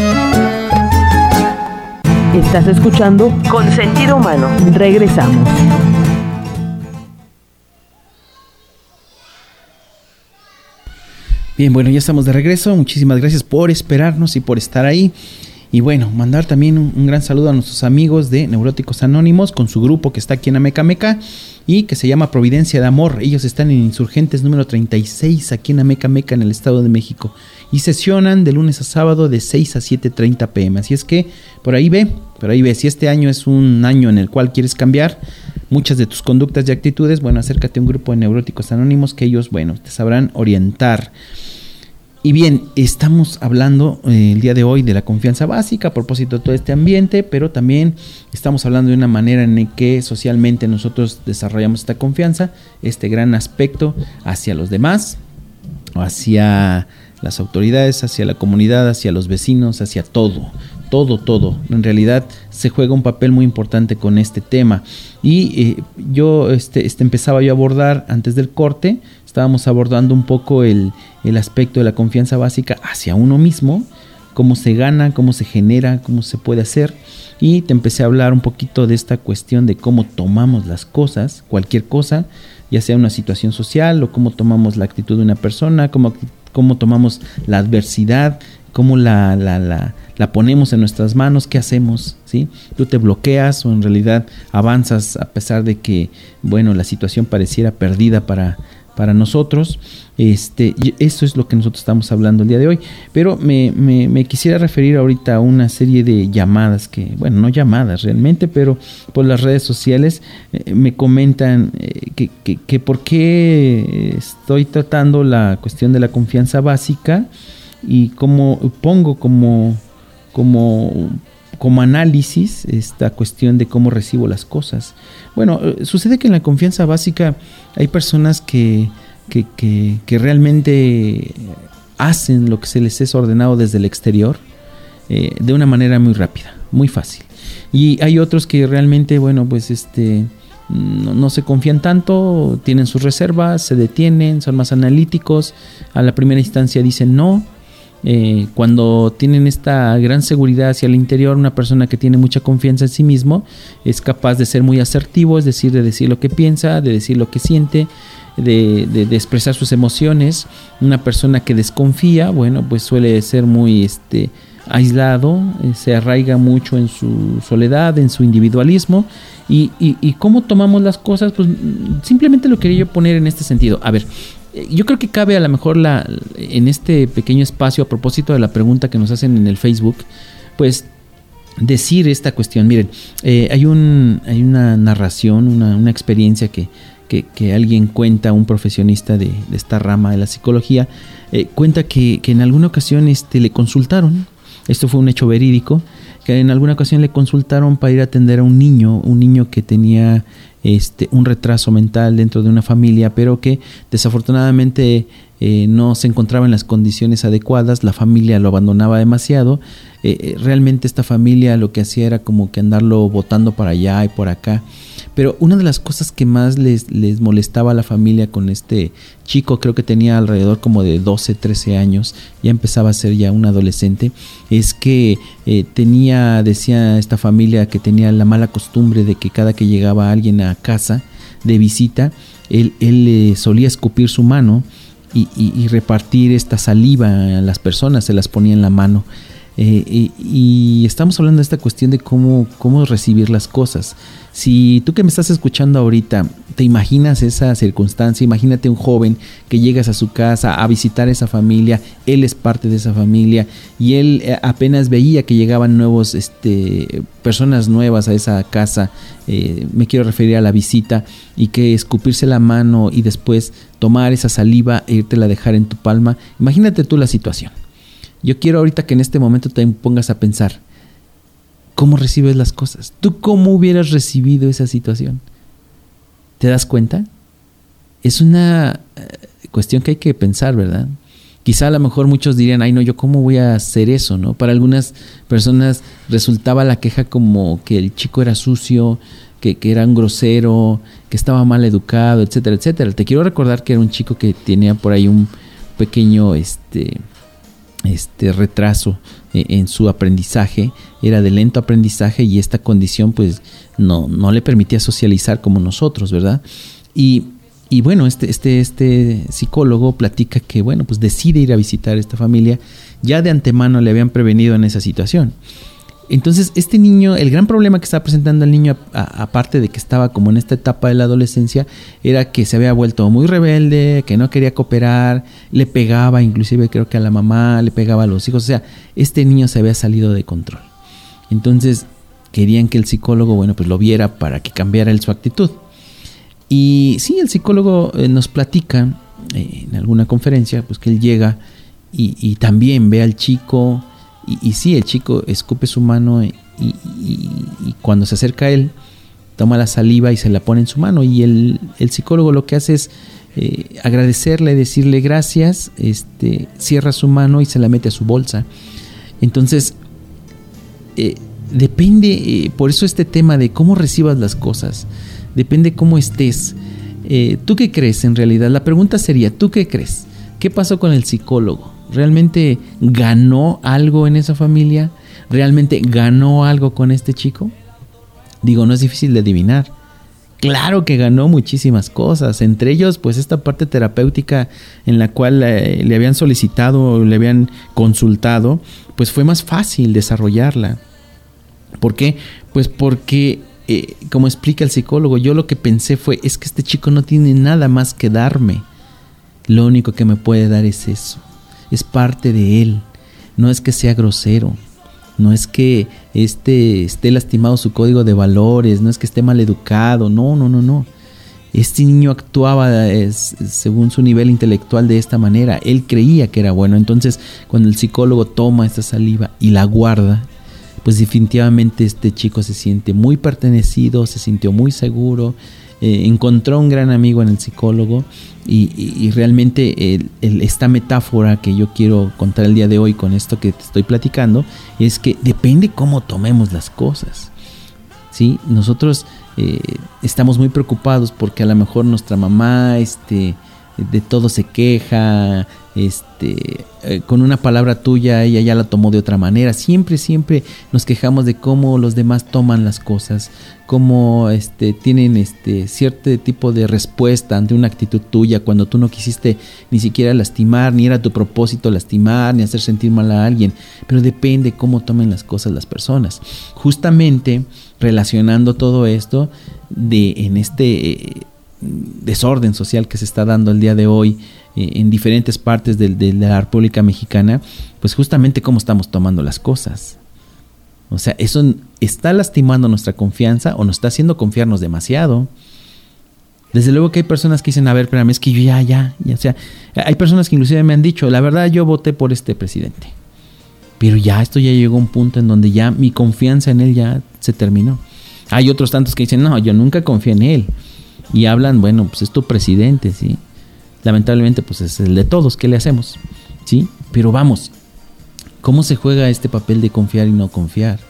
Estás escuchando Con Sentido Humano. Regresamos. Bien, bueno, ya estamos de regreso. Muchísimas gracias por esperarnos y por estar ahí. Y bueno, mandar también un, un gran saludo a nuestros amigos de Neuróticos Anónimos con su grupo que está aquí en Amecameca y que se llama Providencia de Amor. Ellos están en Insurgentes número treinta y seis aquí en Amecameca, en el Estado de México. Y sesionan de lunes a sábado de seis a siete treinta pm. Así es que por ahí ve, por ahí ve. Si este año es un año en el cual quieres cambiar muchas de tus conductas y actitudes, bueno, acércate a un grupo de Neuróticos Anónimos que ellos, bueno, te sabrán orientar. Y bien, estamos hablando eh, el día de hoy de la confianza básica a propósito de todo este ambiente, pero también estamos hablando de una manera en la que socialmente nosotros desarrollamos esta confianza, este gran aspecto hacia los demás, hacia las autoridades, hacia la comunidad, hacia los vecinos, hacia todo, todo, todo. En realidad se juega un papel muy importante con este tema. Y eh, yo este, este empezaba yo a abordar antes del corte. Estábamos abordando un poco el, el aspecto de la confianza básica hacia uno mismo, cómo se gana, cómo se genera, cómo se puede hacer. Y te empecé a hablar un poquito de esta cuestión de cómo tomamos las cosas, cualquier cosa, ya sea una situación social o cómo tomamos la actitud de una persona, cómo, cómo tomamos la adversidad, cómo la, la, la, la ponemos en nuestras manos, qué hacemos, ¿sí? Tú te bloqueas o en realidad avanzas a pesar de que, bueno, la situación pareciera perdida para... para nosotros. Este, y eso es lo que nosotros estamos hablando el día de hoy, pero me, me, me quisiera referir ahorita a una serie de llamadas que, bueno, no llamadas realmente, pero por las redes sociales eh, me comentan eh, que, que, que por qué estoy tratando la cuestión de la confianza básica y cómo pongo como, como como análisis esta cuestión de cómo recibo las cosas. Bueno, sucede que en la confianza básica hay personas que, que, que, que realmente hacen lo que se les es ordenado desde el exterior eh, de una manera muy rápida, muy fácil. Y hay otros que realmente, bueno, pues este no, no se confían tanto, tienen sus reservas, se detienen, son más analíticos, a la primera instancia dicen no. Eh, cuando tienen esta gran seguridad hacia el interior, una persona que tiene mucha confianza en sí mismo es capaz de ser muy asertivo, es decir, de decir lo que piensa, de decir lo que siente, de, de, de expresar sus emociones. Una persona que desconfía, bueno, pues suele ser muy este, aislado, eh, se arraiga mucho en su soledad, en su individualismo. Y, y, y cómo tomamos las cosas, pues simplemente lo quería yo poner en este sentido. A ver, yo creo que cabe a lo mejor la, en este pequeño espacio, a propósito de la pregunta que nos hacen en el Facebook, pues decir esta cuestión. Miren, eh, hay un hay una narración, una, una experiencia que, que, que alguien cuenta, un profesionista de, de esta rama de la psicología, eh, cuenta que, que en alguna ocasión este, le consultaron, esto fue un hecho verídico, que en alguna ocasión le consultaron para ir a atender a un niño, un niño que tenía este un retraso mental dentro de una familia, pero que desafortunadamente eh, no se encontraba en las condiciones adecuadas. La familia lo abandonaba demasiado. Eh, realmente esta familia lo que hacía era como que andarlo botando para allá y por acá. Pero una de las cosas que más les, les molestaba a la familia con este chico, creo que tenía alrededor como de doce, trece años, ya empezaba a ser ya un adolescente, es que eh, tenía, decía esta familia, que tenía la mala costumbre de que cada que llegaba alguien a casa de visita, él, él eh, solía escupir su mano y, y, y repartir esta saliva a las personas, se las ponía en la mano. Eh, y, y estamos hablando de esta cuestión de cómo, cómo recibir las cosas. Si tú que me estás escuchando ahorita te imaginas esa circunstancia, imagínate un joven que llegas a su casa a visitar a esa familia, él es parte de esa familia y él apenas veía que llegaban nuevos, este, personas nuevas a esa casa, eh, me quiero referir a la visita, y que escupirse la mano y después tomar esa saliva e irte a dejar en tu palma. Imagínate tú la situación. Yo quiero ahorita que en este momento te pongas a pensar, ¿cómo recibes las cosas? ¿Tú cómo hubieras recibido esa situación? ¿Te das cuenta? Es una cuestión que hay que pensar, ¿verdad? Quizá a lo mejor muchos dirían, ay no, ¿yo cómo voy a hacer eso? ¿No? Para algunas personas resultaba la queja como que el chico era sucio, que, que era un grosero, que estaba mal educado, etcétera, etcétera. Te quiero recordar que era un chico que tenía por ahí un pequeño este, este retraso en su aprendizaje, era de lento aprendizaje, y esta condición pues no, no le permitía socializar como nosotros, ¿verdad? Y, y bueno, este, este, este psicólogo platica que bueno, pues decide ir a visitar a esta familia, ya de antemano le habían prevenido en esa situación. Entonces este niño, el gran problema que estaba presentando el niño, a, a, aparte de que estaba como en esta etapa de la adolescencia, era que se había vuelto muy rebelde, que no quería cooperar, le pegaba, inclusive creo que a la mamá, le pegaba a los hijos. O sea, este niño se había salido de control. Entonces querían que el psicólogo, bueno, pues lo viera para que cambiara él su actitud. Y sí, el psicólogo eh, nos platica eh, en alguna conferencia, pues que él llega y, y también ve al chico. Y, y sí, el chico escupe su mano y, y, y cuando se acerca a él, toma la saliva y se la pone en su mano. Y el, el psicólogo lo que hace es eh, agradecerle, decirle gracias, este, cierra su mano y se la mete a su bolsa. Entonces, eh, depende, eh, por eso este tema de cómo recibas las cosas, depende cómo estés. Eh, ¿Tú qué crees en realidad? La pregunta sería, ¿tú qué crees? ¿Qué pasó con el psicólogo? ¿Realmente ganó algo en esa familia? ¿Realmente ganó algo con este chico? Digo, no es difícil de adivinar. Claro que ganó muchísimas cosas, entre ellos pues esta parte terapéutica en la cual eh, le habían solicitado, le habían consultado, pues fue más fácil desarrollarla. ¿Por qué? Pues porque, eh, como explica el psicólogo, yo lo que pensé fue, es que este chico no tiene nada más que darme. Lo único que me puede dar es eso. Es parte de él. No es que sea grosero. No es que este esté lastimado su código de valores. No es que esté mal educado. No, no, no, no. Este niño actuaba es, según su nivel intelectual de esta manera. Él creía que era bueno. Entonces, cuando el psicólogo toma esta saliva y la guarda, pues definitivamente este chico se siente muy pertenecido, se sintió muy seguro. eh, encontró un gran amigo en el psicólogo y, y, y realmente el, el, esta metáfora que yo quiero contar el día de hoy con esto que te estoy platicando es que depende cómo tomemos las cosas, ¿sí? Nosotros eh, estamos muy preocupados porque a lo mejor nuestra mamá este, de todo se queja, este, eh, con una palabra tuya ella ya la tomó de otra manera. Siempre, siempre nos quejamos de cómo los demás toman las cosas, cómo este, tienen este, cierto tipo de respuesta ante una actitud tuya cuando tú no quisiste ni siquiera lastimar, ni era tu propósito lastimar, ni hacer sentir mal a alguien. Pero depende cómo tomen las cosas las personas. Justamente relacionando todo esto de en este eh, desorden social que se está dando el día de hoy eh, en diferentes partes de, de la República Mexicana, pues justamente cómo estamos tomando las cosas. O sea, eso está lastimando nuestra confianza o nos está haciendo confiarnos demasiado. Desde luego que hay personas que dicen, a ver, espérame, es que yo ya, ya, ya, o sea, hay personas que inclusive me han dicho, la verdad yo voté por este presidente, pero ya esto ya llegó a un punto en donde ya mi confianza en él ya se terminó. Hay otros tantos que dicen, no, yo nunca confié en él. Y hablan, bueno, pues es tu presidente, ¿sí? Lamentablemente, pues es el de todos, ¿qué le hacemos? ¿Sí? Pero vamos, ¿cómo se juega este papel de confiar y no confiar?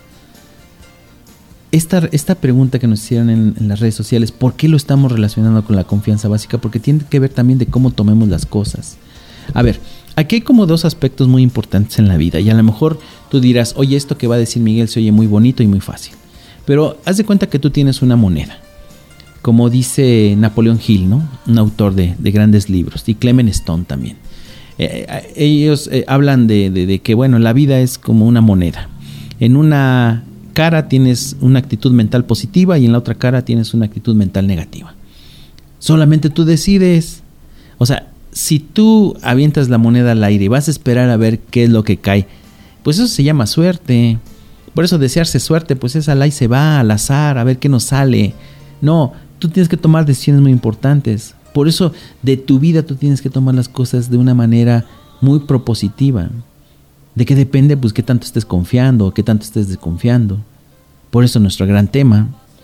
Esta, esta pregunta que nos hicieron en, en las redes sociales, ¿por qué lo estamos relacionando con la confianza básica? Porque tiene que ver también de cómo tomemos las cosas. A ver, aquí hay como dos aspectos muy importantes en la vida. Y a lo mejor tú dirás, oye, esto que va a decir Miguel se oye muy bonito y muy fácil. Pero haz de cuenta que tú tienes una moneda. Como dice Napoleón Hill, ¿no? Un autor de, de grandes libros, y Clement Stone también. Eh, ellos eh, hablan de, de, de que, bueno, la vida es como una moneda. En una cara tienes una actitud mental positiva y en la otra cara tienes una actitud mental negativa. Solamente tú decides. O sea, si tú avientas la moneda al aire y vas a esperar a ver qué es lo que cae, pues eso se llama suerte. Por eso desearse suerte, pues es al ahí se va, al azar, a ver qué nos sale. No, tú tienes que tomar decisiones muy importantes. Por eso de tu vida tú tienes que tomar las cosas de una manera muy propositiva. ¿De qué depende? Pues qué tanto estés confiando, qué tanto estés desconfiando. Por eso nuestro gran tema.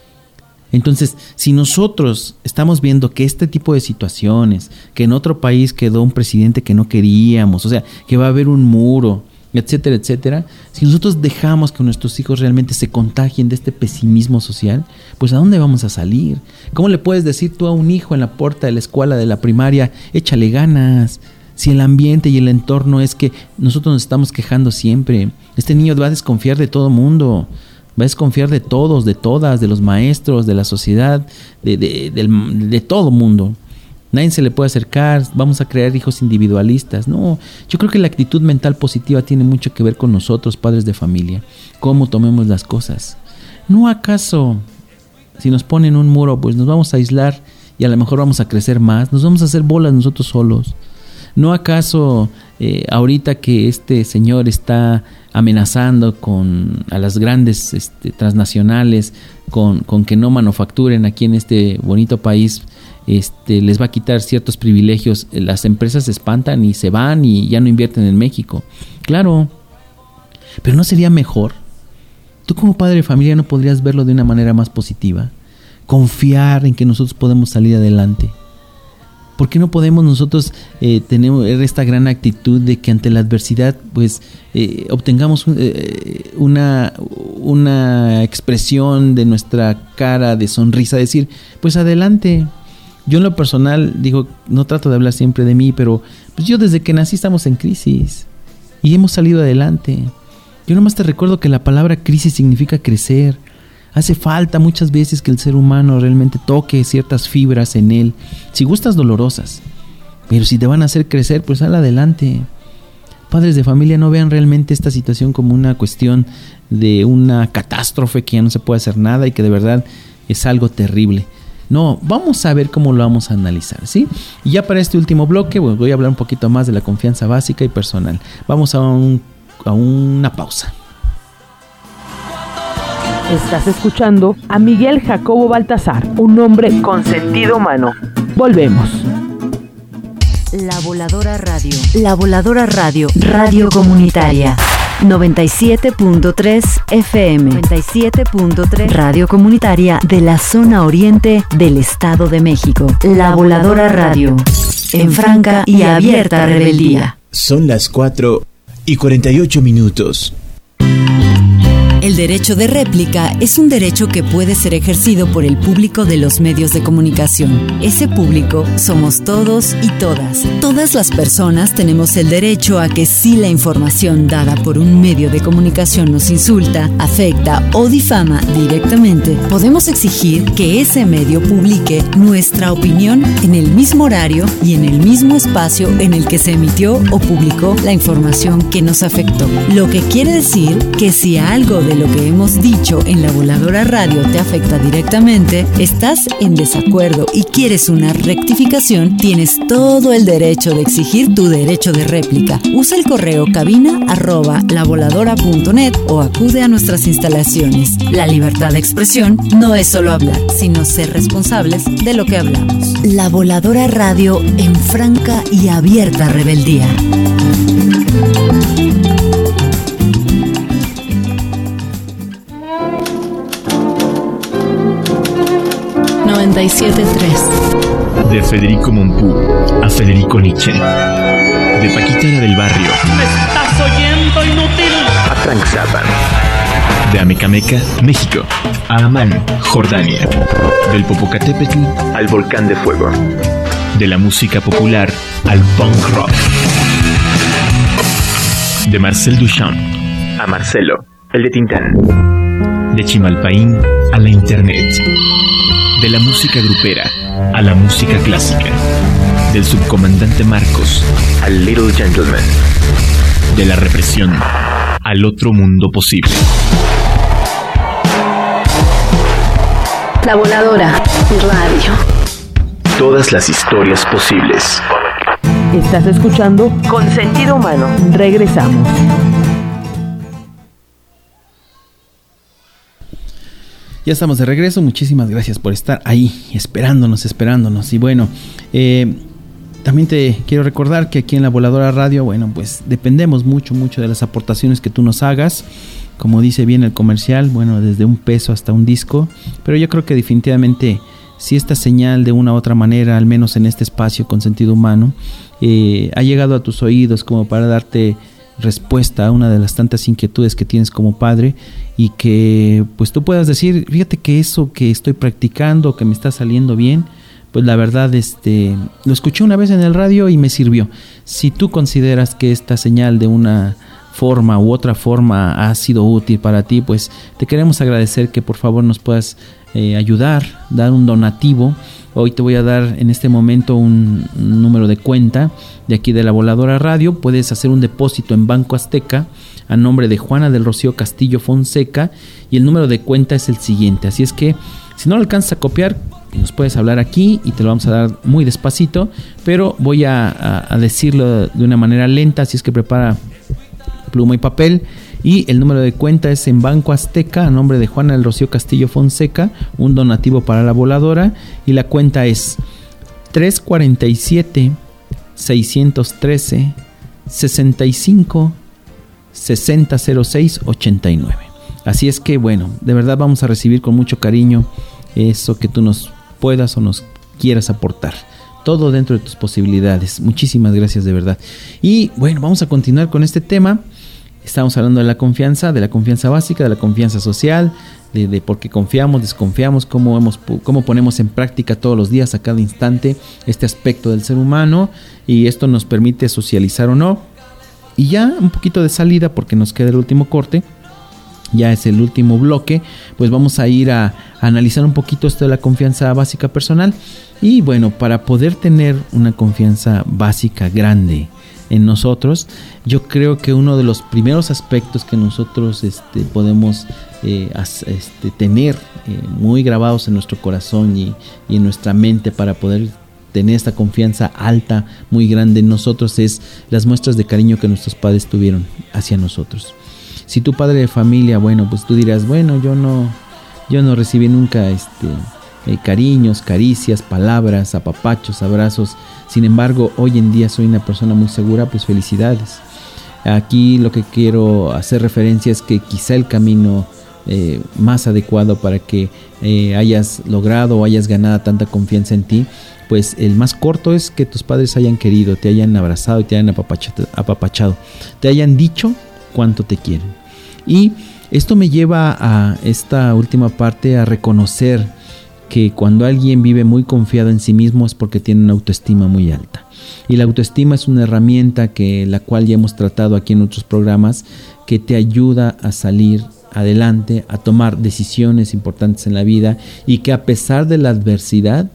Entonces, si nosotros estamos viendo que este tipo de situaciones, que en otro país quedó un presidente que no queríamos, o sea, que va a haber un muro, etcétera, etcétera, si nosotros dejamos que nuestros hijos realmente se contagien de este pesimismo social, pues ¿a dónde vamos a salir? ¿Cómo le puedes decir tú a un hijo en la puerta de la escuela, de la primaria, échale ganas? Si el ambiente y el entorno es que nosotros nos estamos quejando siempre, este niño va a desconfiar de todo mundo, va a desconfiar de todos, de todas, de los maestros, de la sociedad, de, de, de, de, de todo mundo. Nadie se le puede acercar, vamos a crear hijos individualistas. No, yo creo que la actitud mental positiva tiene mucho que ver con nosotros, padres de familia. Cómo tomemos las cosas. ¿No acaso, si nos ponen un muro, pues nos vamos a aislar y a lo mejor vamos a crecer más? Nos vamos a hacer bolas nosotros solos. ¿No acaso eh, ahorita que este señor está amenazando con a las grandes este, transnacionales con, con que no manufacturen aquí en este bonito país, este, les va a quitar ciertos privilegios? Las empresas se espantan y se van y ya no invierten en México. Claro, pero ¿no sería mejor? Tú como padre de familia no podrías verlo de una manera más positiva, confiar en que nosotros podemos salir adelante. ¿Por qué no podemos nosotros eh, tener esta gran actitud de que ante la adversidad pues eh, obtengamos eh, una, una expresión de nuestra cara de sonrisa, decir, pues adelante? Yo en lo personal, digo, no trato de hablar siempre de mí, pero pues yo desde que nací estamos en crisis y hemos salido adelante. Yo nomás te recuerdo que la palabra crisis significa crecer. Hace falta muchas veces que el ser humano realmente toque ciertas fibras en él, si gustas dolorosas, pero si te van a hacer crecer, pues sal adelante. Padres de familia, no vean realmente esta situación como una cuestión de una catástrofe que ya no se puede hacer nada y que de verdad es algo terrible. No, vamos a ver cómo lo vamos a analizar, ¿sí? Y ya para este último bloque, pues voy a hablar un poquito más de la confianza básica y personal. Vamos a, un, a una pausa. Estás escuchando a Miguel Jacobo Baltasar, un hombre con sentido humano. Volvemos. La Voladora Radio. La Voladora Radio. Radio comunitaria. noventa y siete punto tres F M. noventa y siete punto tres Radio Comunitaria de la zona oriente del Estado de México. La Voladora Radio. En franca y abierta rebeldía. Son las cuatro y cuarenta y ocho minutos. El derecho de réplica es un derecho que puede ser ejercido por el público de los medios de comunicación. Ese público somos todos y todas. Todas las personas tenemos el derecho a que si la información dada por un medio de comunicación nos insulta, afecta o difama directamente, podemos exigir que ese medio publique nuestra opinión en el mismo horario y en el mismo espacio en el que se emitió o publicó la información que nos afectó. Lo que quiere decir que si algo de lo que hemos dicho en La Voladora Radio te afecta directamente, estás en desacuerdo y quieres una rectificación, tienes todo el derecho de exigir tu derecho de réplica. Usa el correo cabina arroba lavoladora punto net o acude a nuestras instalaciones. La libertad de expresión no es solo hablar, sino ser responsables de lo que hablamos. La Voladora Radio en franca y abierta rebeldía. noventa y siete punto tres. De Federico Mompou a Federico Nietzsche. De Paquita la del Barrio. ¿Me estás oyendo, inútil? A Frank Zappa. De Amecameca, México, a Amán, Jordania. Del Popocatépetl al Volcán de Fuego. De la música popular al punk rock. De Marcel Duchamp a Marcelo, el de Tintán. De Chimalpaín a la internet. De la música grupera a la música clásica. Del subcomandante Marcos al Little Gentleman. De la represión al otro mundo posible. La Voladora Radio. Todas las historias posibles. Estás escuchando Con Sentido Humano. Regresamos. Ya estamos de regreso, muchísimas gracias por estar ahí, esperándonos, esperándonos. Y bueno, eh, también te quiero recordar que aquí en La Voladora Radio, bueno, pues dependemos mucho, mucho de las aportaciones que tú nos hagas. Como dice bien el comercial, bueno, desde un peso hasta un disco. Pero yo creo que definitivamente, si esta señal de una u otra manera, al menos en este espacio Con Sentido Humano, eh, ha llegado a tus oídos como para darte respuesta a una de las tantas inquietudes que tienes como padre, y que pues tú puedas decir, fíjate que eso que estoy practicando, que me está saliendo bien, pues la verdad este lo escuché una vez en el radio y me sirvió. Si tú consideras que esta señal de una forma u otra forma ha sido útil para ti, pues te queremos agradecer que por favor nos puedas eh, ayudar, dar un donativo. Hoy te voy a dar en este momento un, un número de cuenta de aquí de La Voladora Radio. Puedes hacer un depósito en Banco Azteca a nombre de Juana del Rocío Castillo Fonseca, y el número de cuenta es el siguiente. Así es que si no lo alcanzas a copiar, nos puedes hablar aquí y te lo vamos a dar muy despacito, pero voy a, a, a decirlo de una manera lenta, así es que prepara pluma y papel. Y el número de cuenta es en Banco Azteca a nombre de Juana del Rocío Castillo Fonseca, un donativo para La Voladora, y la cuenta es tres cuatro siete, seis uno tres, seis cinco, seis cero cero seis, ocho nueve. Así es que bueno, de verdad vamos a recibir con mucho cariño eso que tú nos puedas o nos quieras aportar. Todo dentro de tus posibilidades. Muchísimas gracias de verdad. Y bueno, vamos a continuar con este tema. Estamos hablando de la confianza, de la confianza básica, de la confianza social, de, de por qué confiamos, desconfiamos, cómo, hemos, cómo ponemos en práctica todos los días, a cada instante, este aspecto del ser humano, y esto nos permite socializar o no. Y ya un poquito de salida, porque nos queda el último corte, ya es el último bloque, pues vamos a ir a, a analizar un poquito esto de la confianza básica personal. Y bueno, para poder tener una confianza básica grande en nosotros, yo creo que uno de los primeros aspectos que nosotros este, podemos eh, as, este, tener eh, muy grabados en nuestro corazón y, y en nuestra mente para poder tener esta confianza alta, muy grande en nosotros, es las muestras de cariño que nuestros padres tuvieron hacia nosotros. Si tu padre de familia, bueno, pues tú dirás, bueno, yo no, yo no recibí nunca este eh, cariños, caricias, palabras, apapachos, abrazos. Sin embargo, hoy en día soy una persona muy segura, pues felicidades. Aquí lo que quiero hacer referencia es que quizá el camino eh, más adecuado para que eh, hayas logrado o hayas ganado tanta confianza en ti, pues el más corto es que tus padres hayan querido, te hayan abrazado y te hayan apapachado, apapachado, te hayan dicho cuánto te quieren. Y esto me lleva a esta última parte, a reconocer que cuando alguien vive muy confiado en sí mismo es porque tiene una autoestima muy alta. Y la autoestima es una herramienta que la cual ya hemos tratado aquí en otros programas, que te ayuda a salir adelante, a tomar decisiones importantes en la vida, y que a pesar de la adversidad,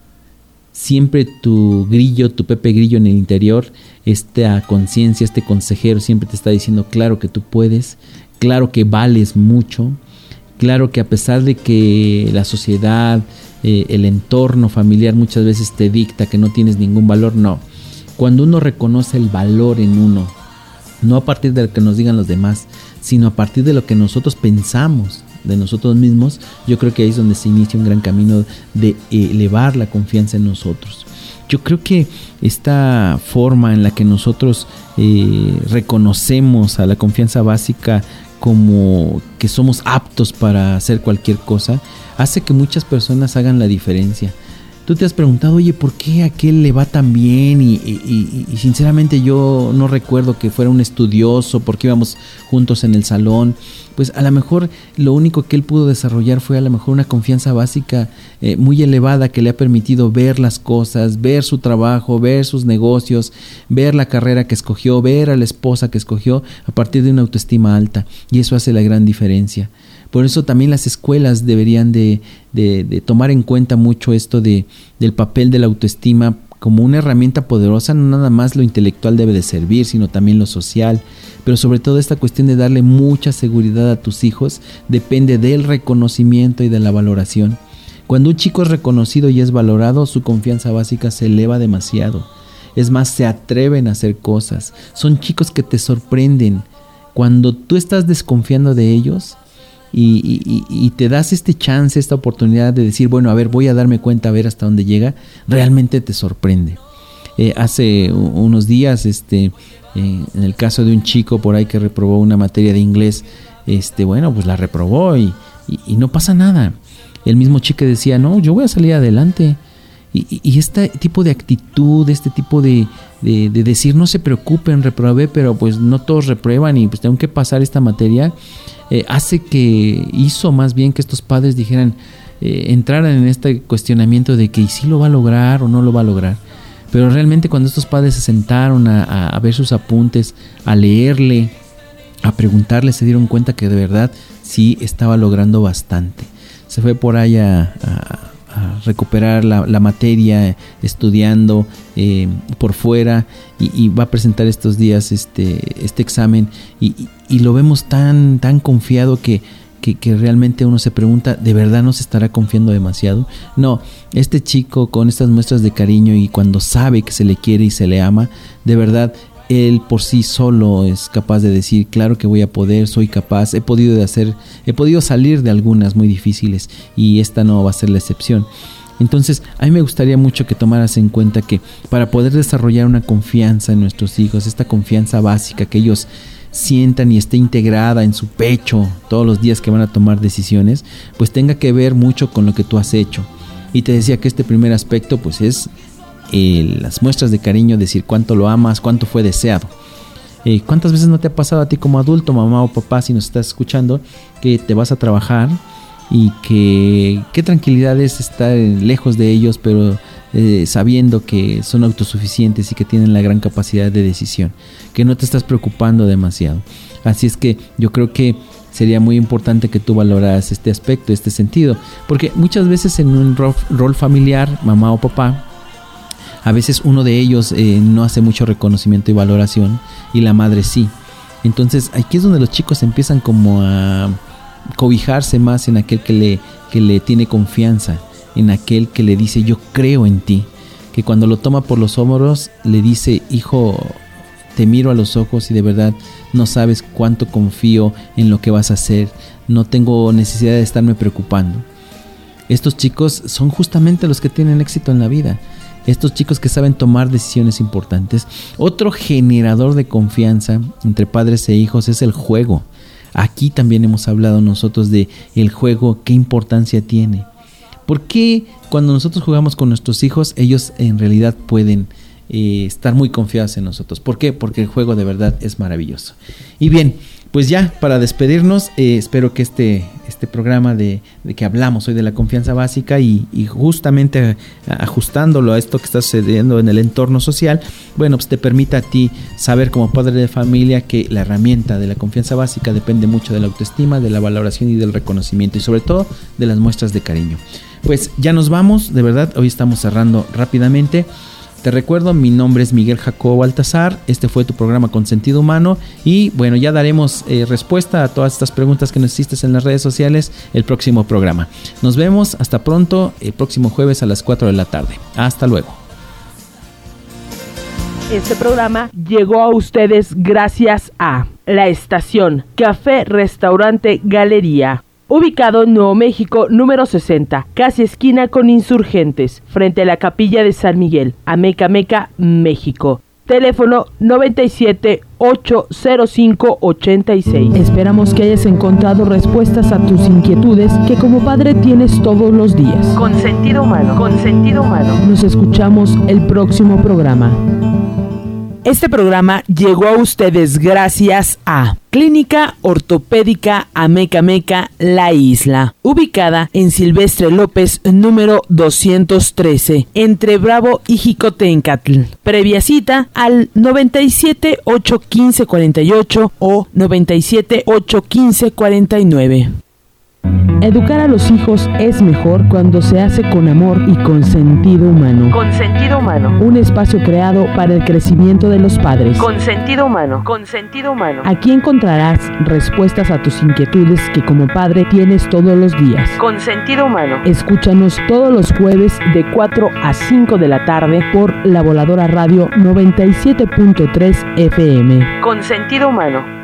siempre tu grillo, tu Pepe Grillo en el interior, esta conciencia, este consejero siempre te está diciendo claro que tú puedes, claro que vales mucho, claro que a pesar de que la sociedad, eh, el entorno familiar muchas veces te dicta que no tienes ningún valor, no. Cuando uno reconoce el valor en uno, no a partir de lo que nos digan los demás, sino a partir de lo que nosotros pensamos de nosotros mismos, yo creo que ahí es donde se inicia un gran camino de elevar la confianza en nosotros. Yo creo que esta forma en la que nosotros eh, reconocemos a la confianza básica como que somos aptos para hacer cualquier cosa, hace que muchas personas hagan la diferencia. Tú te has preguntado, oye, ¿por qué a aquel le va tan bien? Y, y, y, y sinceramente yo no recuerdo que fuera un estudioso, porque íbamos juntos en el salón. Pues a lo mejor lo único que él pudo desarrollar fue a lo mejor una confianza básica eh, muy elevada que le ha permitido ver las cosas, ver su trabajo, ver sus negocios, ver la carrera que escogió, ver a la esposa que escogió a partir de una autoestima alta. Y eso hace la gran diferencia. Por eso también las escuelas deberían de, de, de tomar en cuenta mucho esto de, del papel de la autoestima como una herramienta poderosa. No nada más lo intelectual debe de servir, sino también lo social. Pero sobre todo esta cuestión de darle mucha seguridad a tus hijos depende del reconocimiento y de la valoración. Cuando un chico es reconocido y es valorado, su confianza básica se eleva demasiado. Es más, se atreven a hacer cosas. Son chicos que te sorprenden. Cuando tú estás desconfiando de ellos, Y, y, y te das este chance, esta oportunidad de decir, bueno, a ver, voy a darme cuenta, a ver hasta dónde llega, realmente te sorprende. Eh, hace unos días, este, eh, en el caso de un chico por ahí que reprobó una materia de inglés, este, bueno, pues la reprobó y, y, y no pasa nada. El mismo chico decía, no, yo voy a salir adelante. Y, y este tipo de actitud, este tipo de, de, de decir, no se preocupen, reprobé, pero pues no todos reprueban y pues tengo que pasar esta materia, eh, hace que hizo más bien que estos padres dijeran, eh, entraran en este cuestionamiento de que ¿y si lo va a lograr o no lo va a lograr? Pero realmente cuando estos padres se sentaron a, a, a ver sus apuntes, a leerle, a preguntarle, se dieron cuenta que de verdad sí estaba logrando bastante. Se fue por ahí a... a a recuperar la, la materia, estudiando eh, por fuera y, y va a presentar estos días este, este examen y, y, y lo vemos tan, tan confiado que, que, que realmente uno se pregunta, ¿de verdad no se estará confiando demasiado? No, este chico con estas muestras de cariño y cuando sabe que se le quiere y se le ama, de verdad él por sí solo es capaz de decir, claro que voy a poder, soy capaz, he podido de hacer, he podido salir de algunas muy difíciles y esta no va a ser la excepción. Entonces, a mí me gustaría mucho que tomaras en cuenta que para poder desarrollar una confianza en nuestros hijos, esta confianza básica que ellos sientan y esté integrada en su pecho todos los días que van a tomar decisiones, pues tenga que ver mucho con lo que tú has hecho. Y te decía que este primer aspecto pues es Eh, las muestras de cariño, decir cuánto lo amas, cuánto fue deseado. Eh, ¿Cuántas veces no te ha pasado a ti como adulto, mamá o papá, si nos estás escuchando, que te vas a trabajar y que qué tranquilidad es estar lejos de ellos, pero eh, sabiendo que son autosuficientes y que tienen la gran capacidad de decisión, que no te estás preocupando demasiado? Así es que yo creo que sería muy importante que tú valoraras este aspecto, este sentido, porque muchas veces en un rol, rol familiar, mamá o papá, a veces uno de ellos eh, no hace mucho reconocimiento y valoración y la madre sí. Entonces aquí es donde los chicos empiezan como a cobijarse más en aquel que le, que le tiene confianza, en aquel que le dice yo creo en ti, que cuando lo toma por los hombros le dice, hijo, te miro a los ojos y de verdad no sabes cuánto confío en lo que vas a hacer, no tengo necesidad de estarme preocupando. Estos chicos son justamente los que tienen éxito en la vida. estos chicos que saben tomar decisiones importantes. Otro generador de confianza entre padres e hijos es el juego. Aquí también hemos hablado nosotros de el juego, qué importancia tiene. ¿Por qué cuando nosotros jugamos con nuestros hijos, ellos en realidad pueden eh, estar muy confiados en nosotros? ¿Por qué? Porque el juego de verdad es maravilloso. Y bien, pues ya para despedirnos, eh, espero que este, este programa de, de que hablamos hoy de la confianza básica y, y justamente ajustándolo a esto que está sucediendo en el entorno social, bueno, pues te permita a ti saber como padre de familia que la herramienta de la confianza básica depende mucho de la autoestima, de la valoración y del reconocimiento y sobre todo de las muestras de cariño. Pues ya nos vamos, de verdad, hoy estamos cerrando rápidamente. Te recuerdo, mi nombre es Miguel Jacobo Baltasar, este fue tu programa Con Sentido Humano y bueno, ya daremos eh, respuesta a todas estas preguntas que nos hiciste en las redes sociales el próximo programa. Nos vemos, hasta pronto, el próximo jueves a las cuatro de la tarde. Hasta luego. Este programa llegó a ustedes gracias a La Estación, Café, Restaurante, Galería. Ubicado en Nuevo México, número sesenta, casi esquina con Insurgentes, frente a la Capilla de San Miguel, Amecameca, México. Teléfono noventa y siete, ocho cero cinco, ochenta y seis. Esperamos que hayas encontrado respuestas a tus inquietudes que como padre tienes todos los días. Con sentido humano, con sentido humano. Nos escuchamos el próximo programa. Este programa llegó a ustedes gracias a Clínica Ortopédica Amecameca La Isla, ubicada en Silvestre López número doscientos trece, entre Bravo y Jicotencatl. Previa cita al noventa y siete, ocho quince, cuarenta y ocho o noventa y siete, ocho quince, cuarenta y nueve. Educar a los hijos es mejor cuando se hace con amor y con sentido humano. Con sentido humano. Un espacio creado para el crecimiento de los padres. Con sentido humano. Con sentido humano. Aquí encontrarás respuestas a tus inquietudes que como padre tienes todos los días. Con sentido humano. Escúchanos todos los jueves de cuatro a cinco de la tarde por La Voladora Radio noventa y siete punto tres F M. Con sentido humano.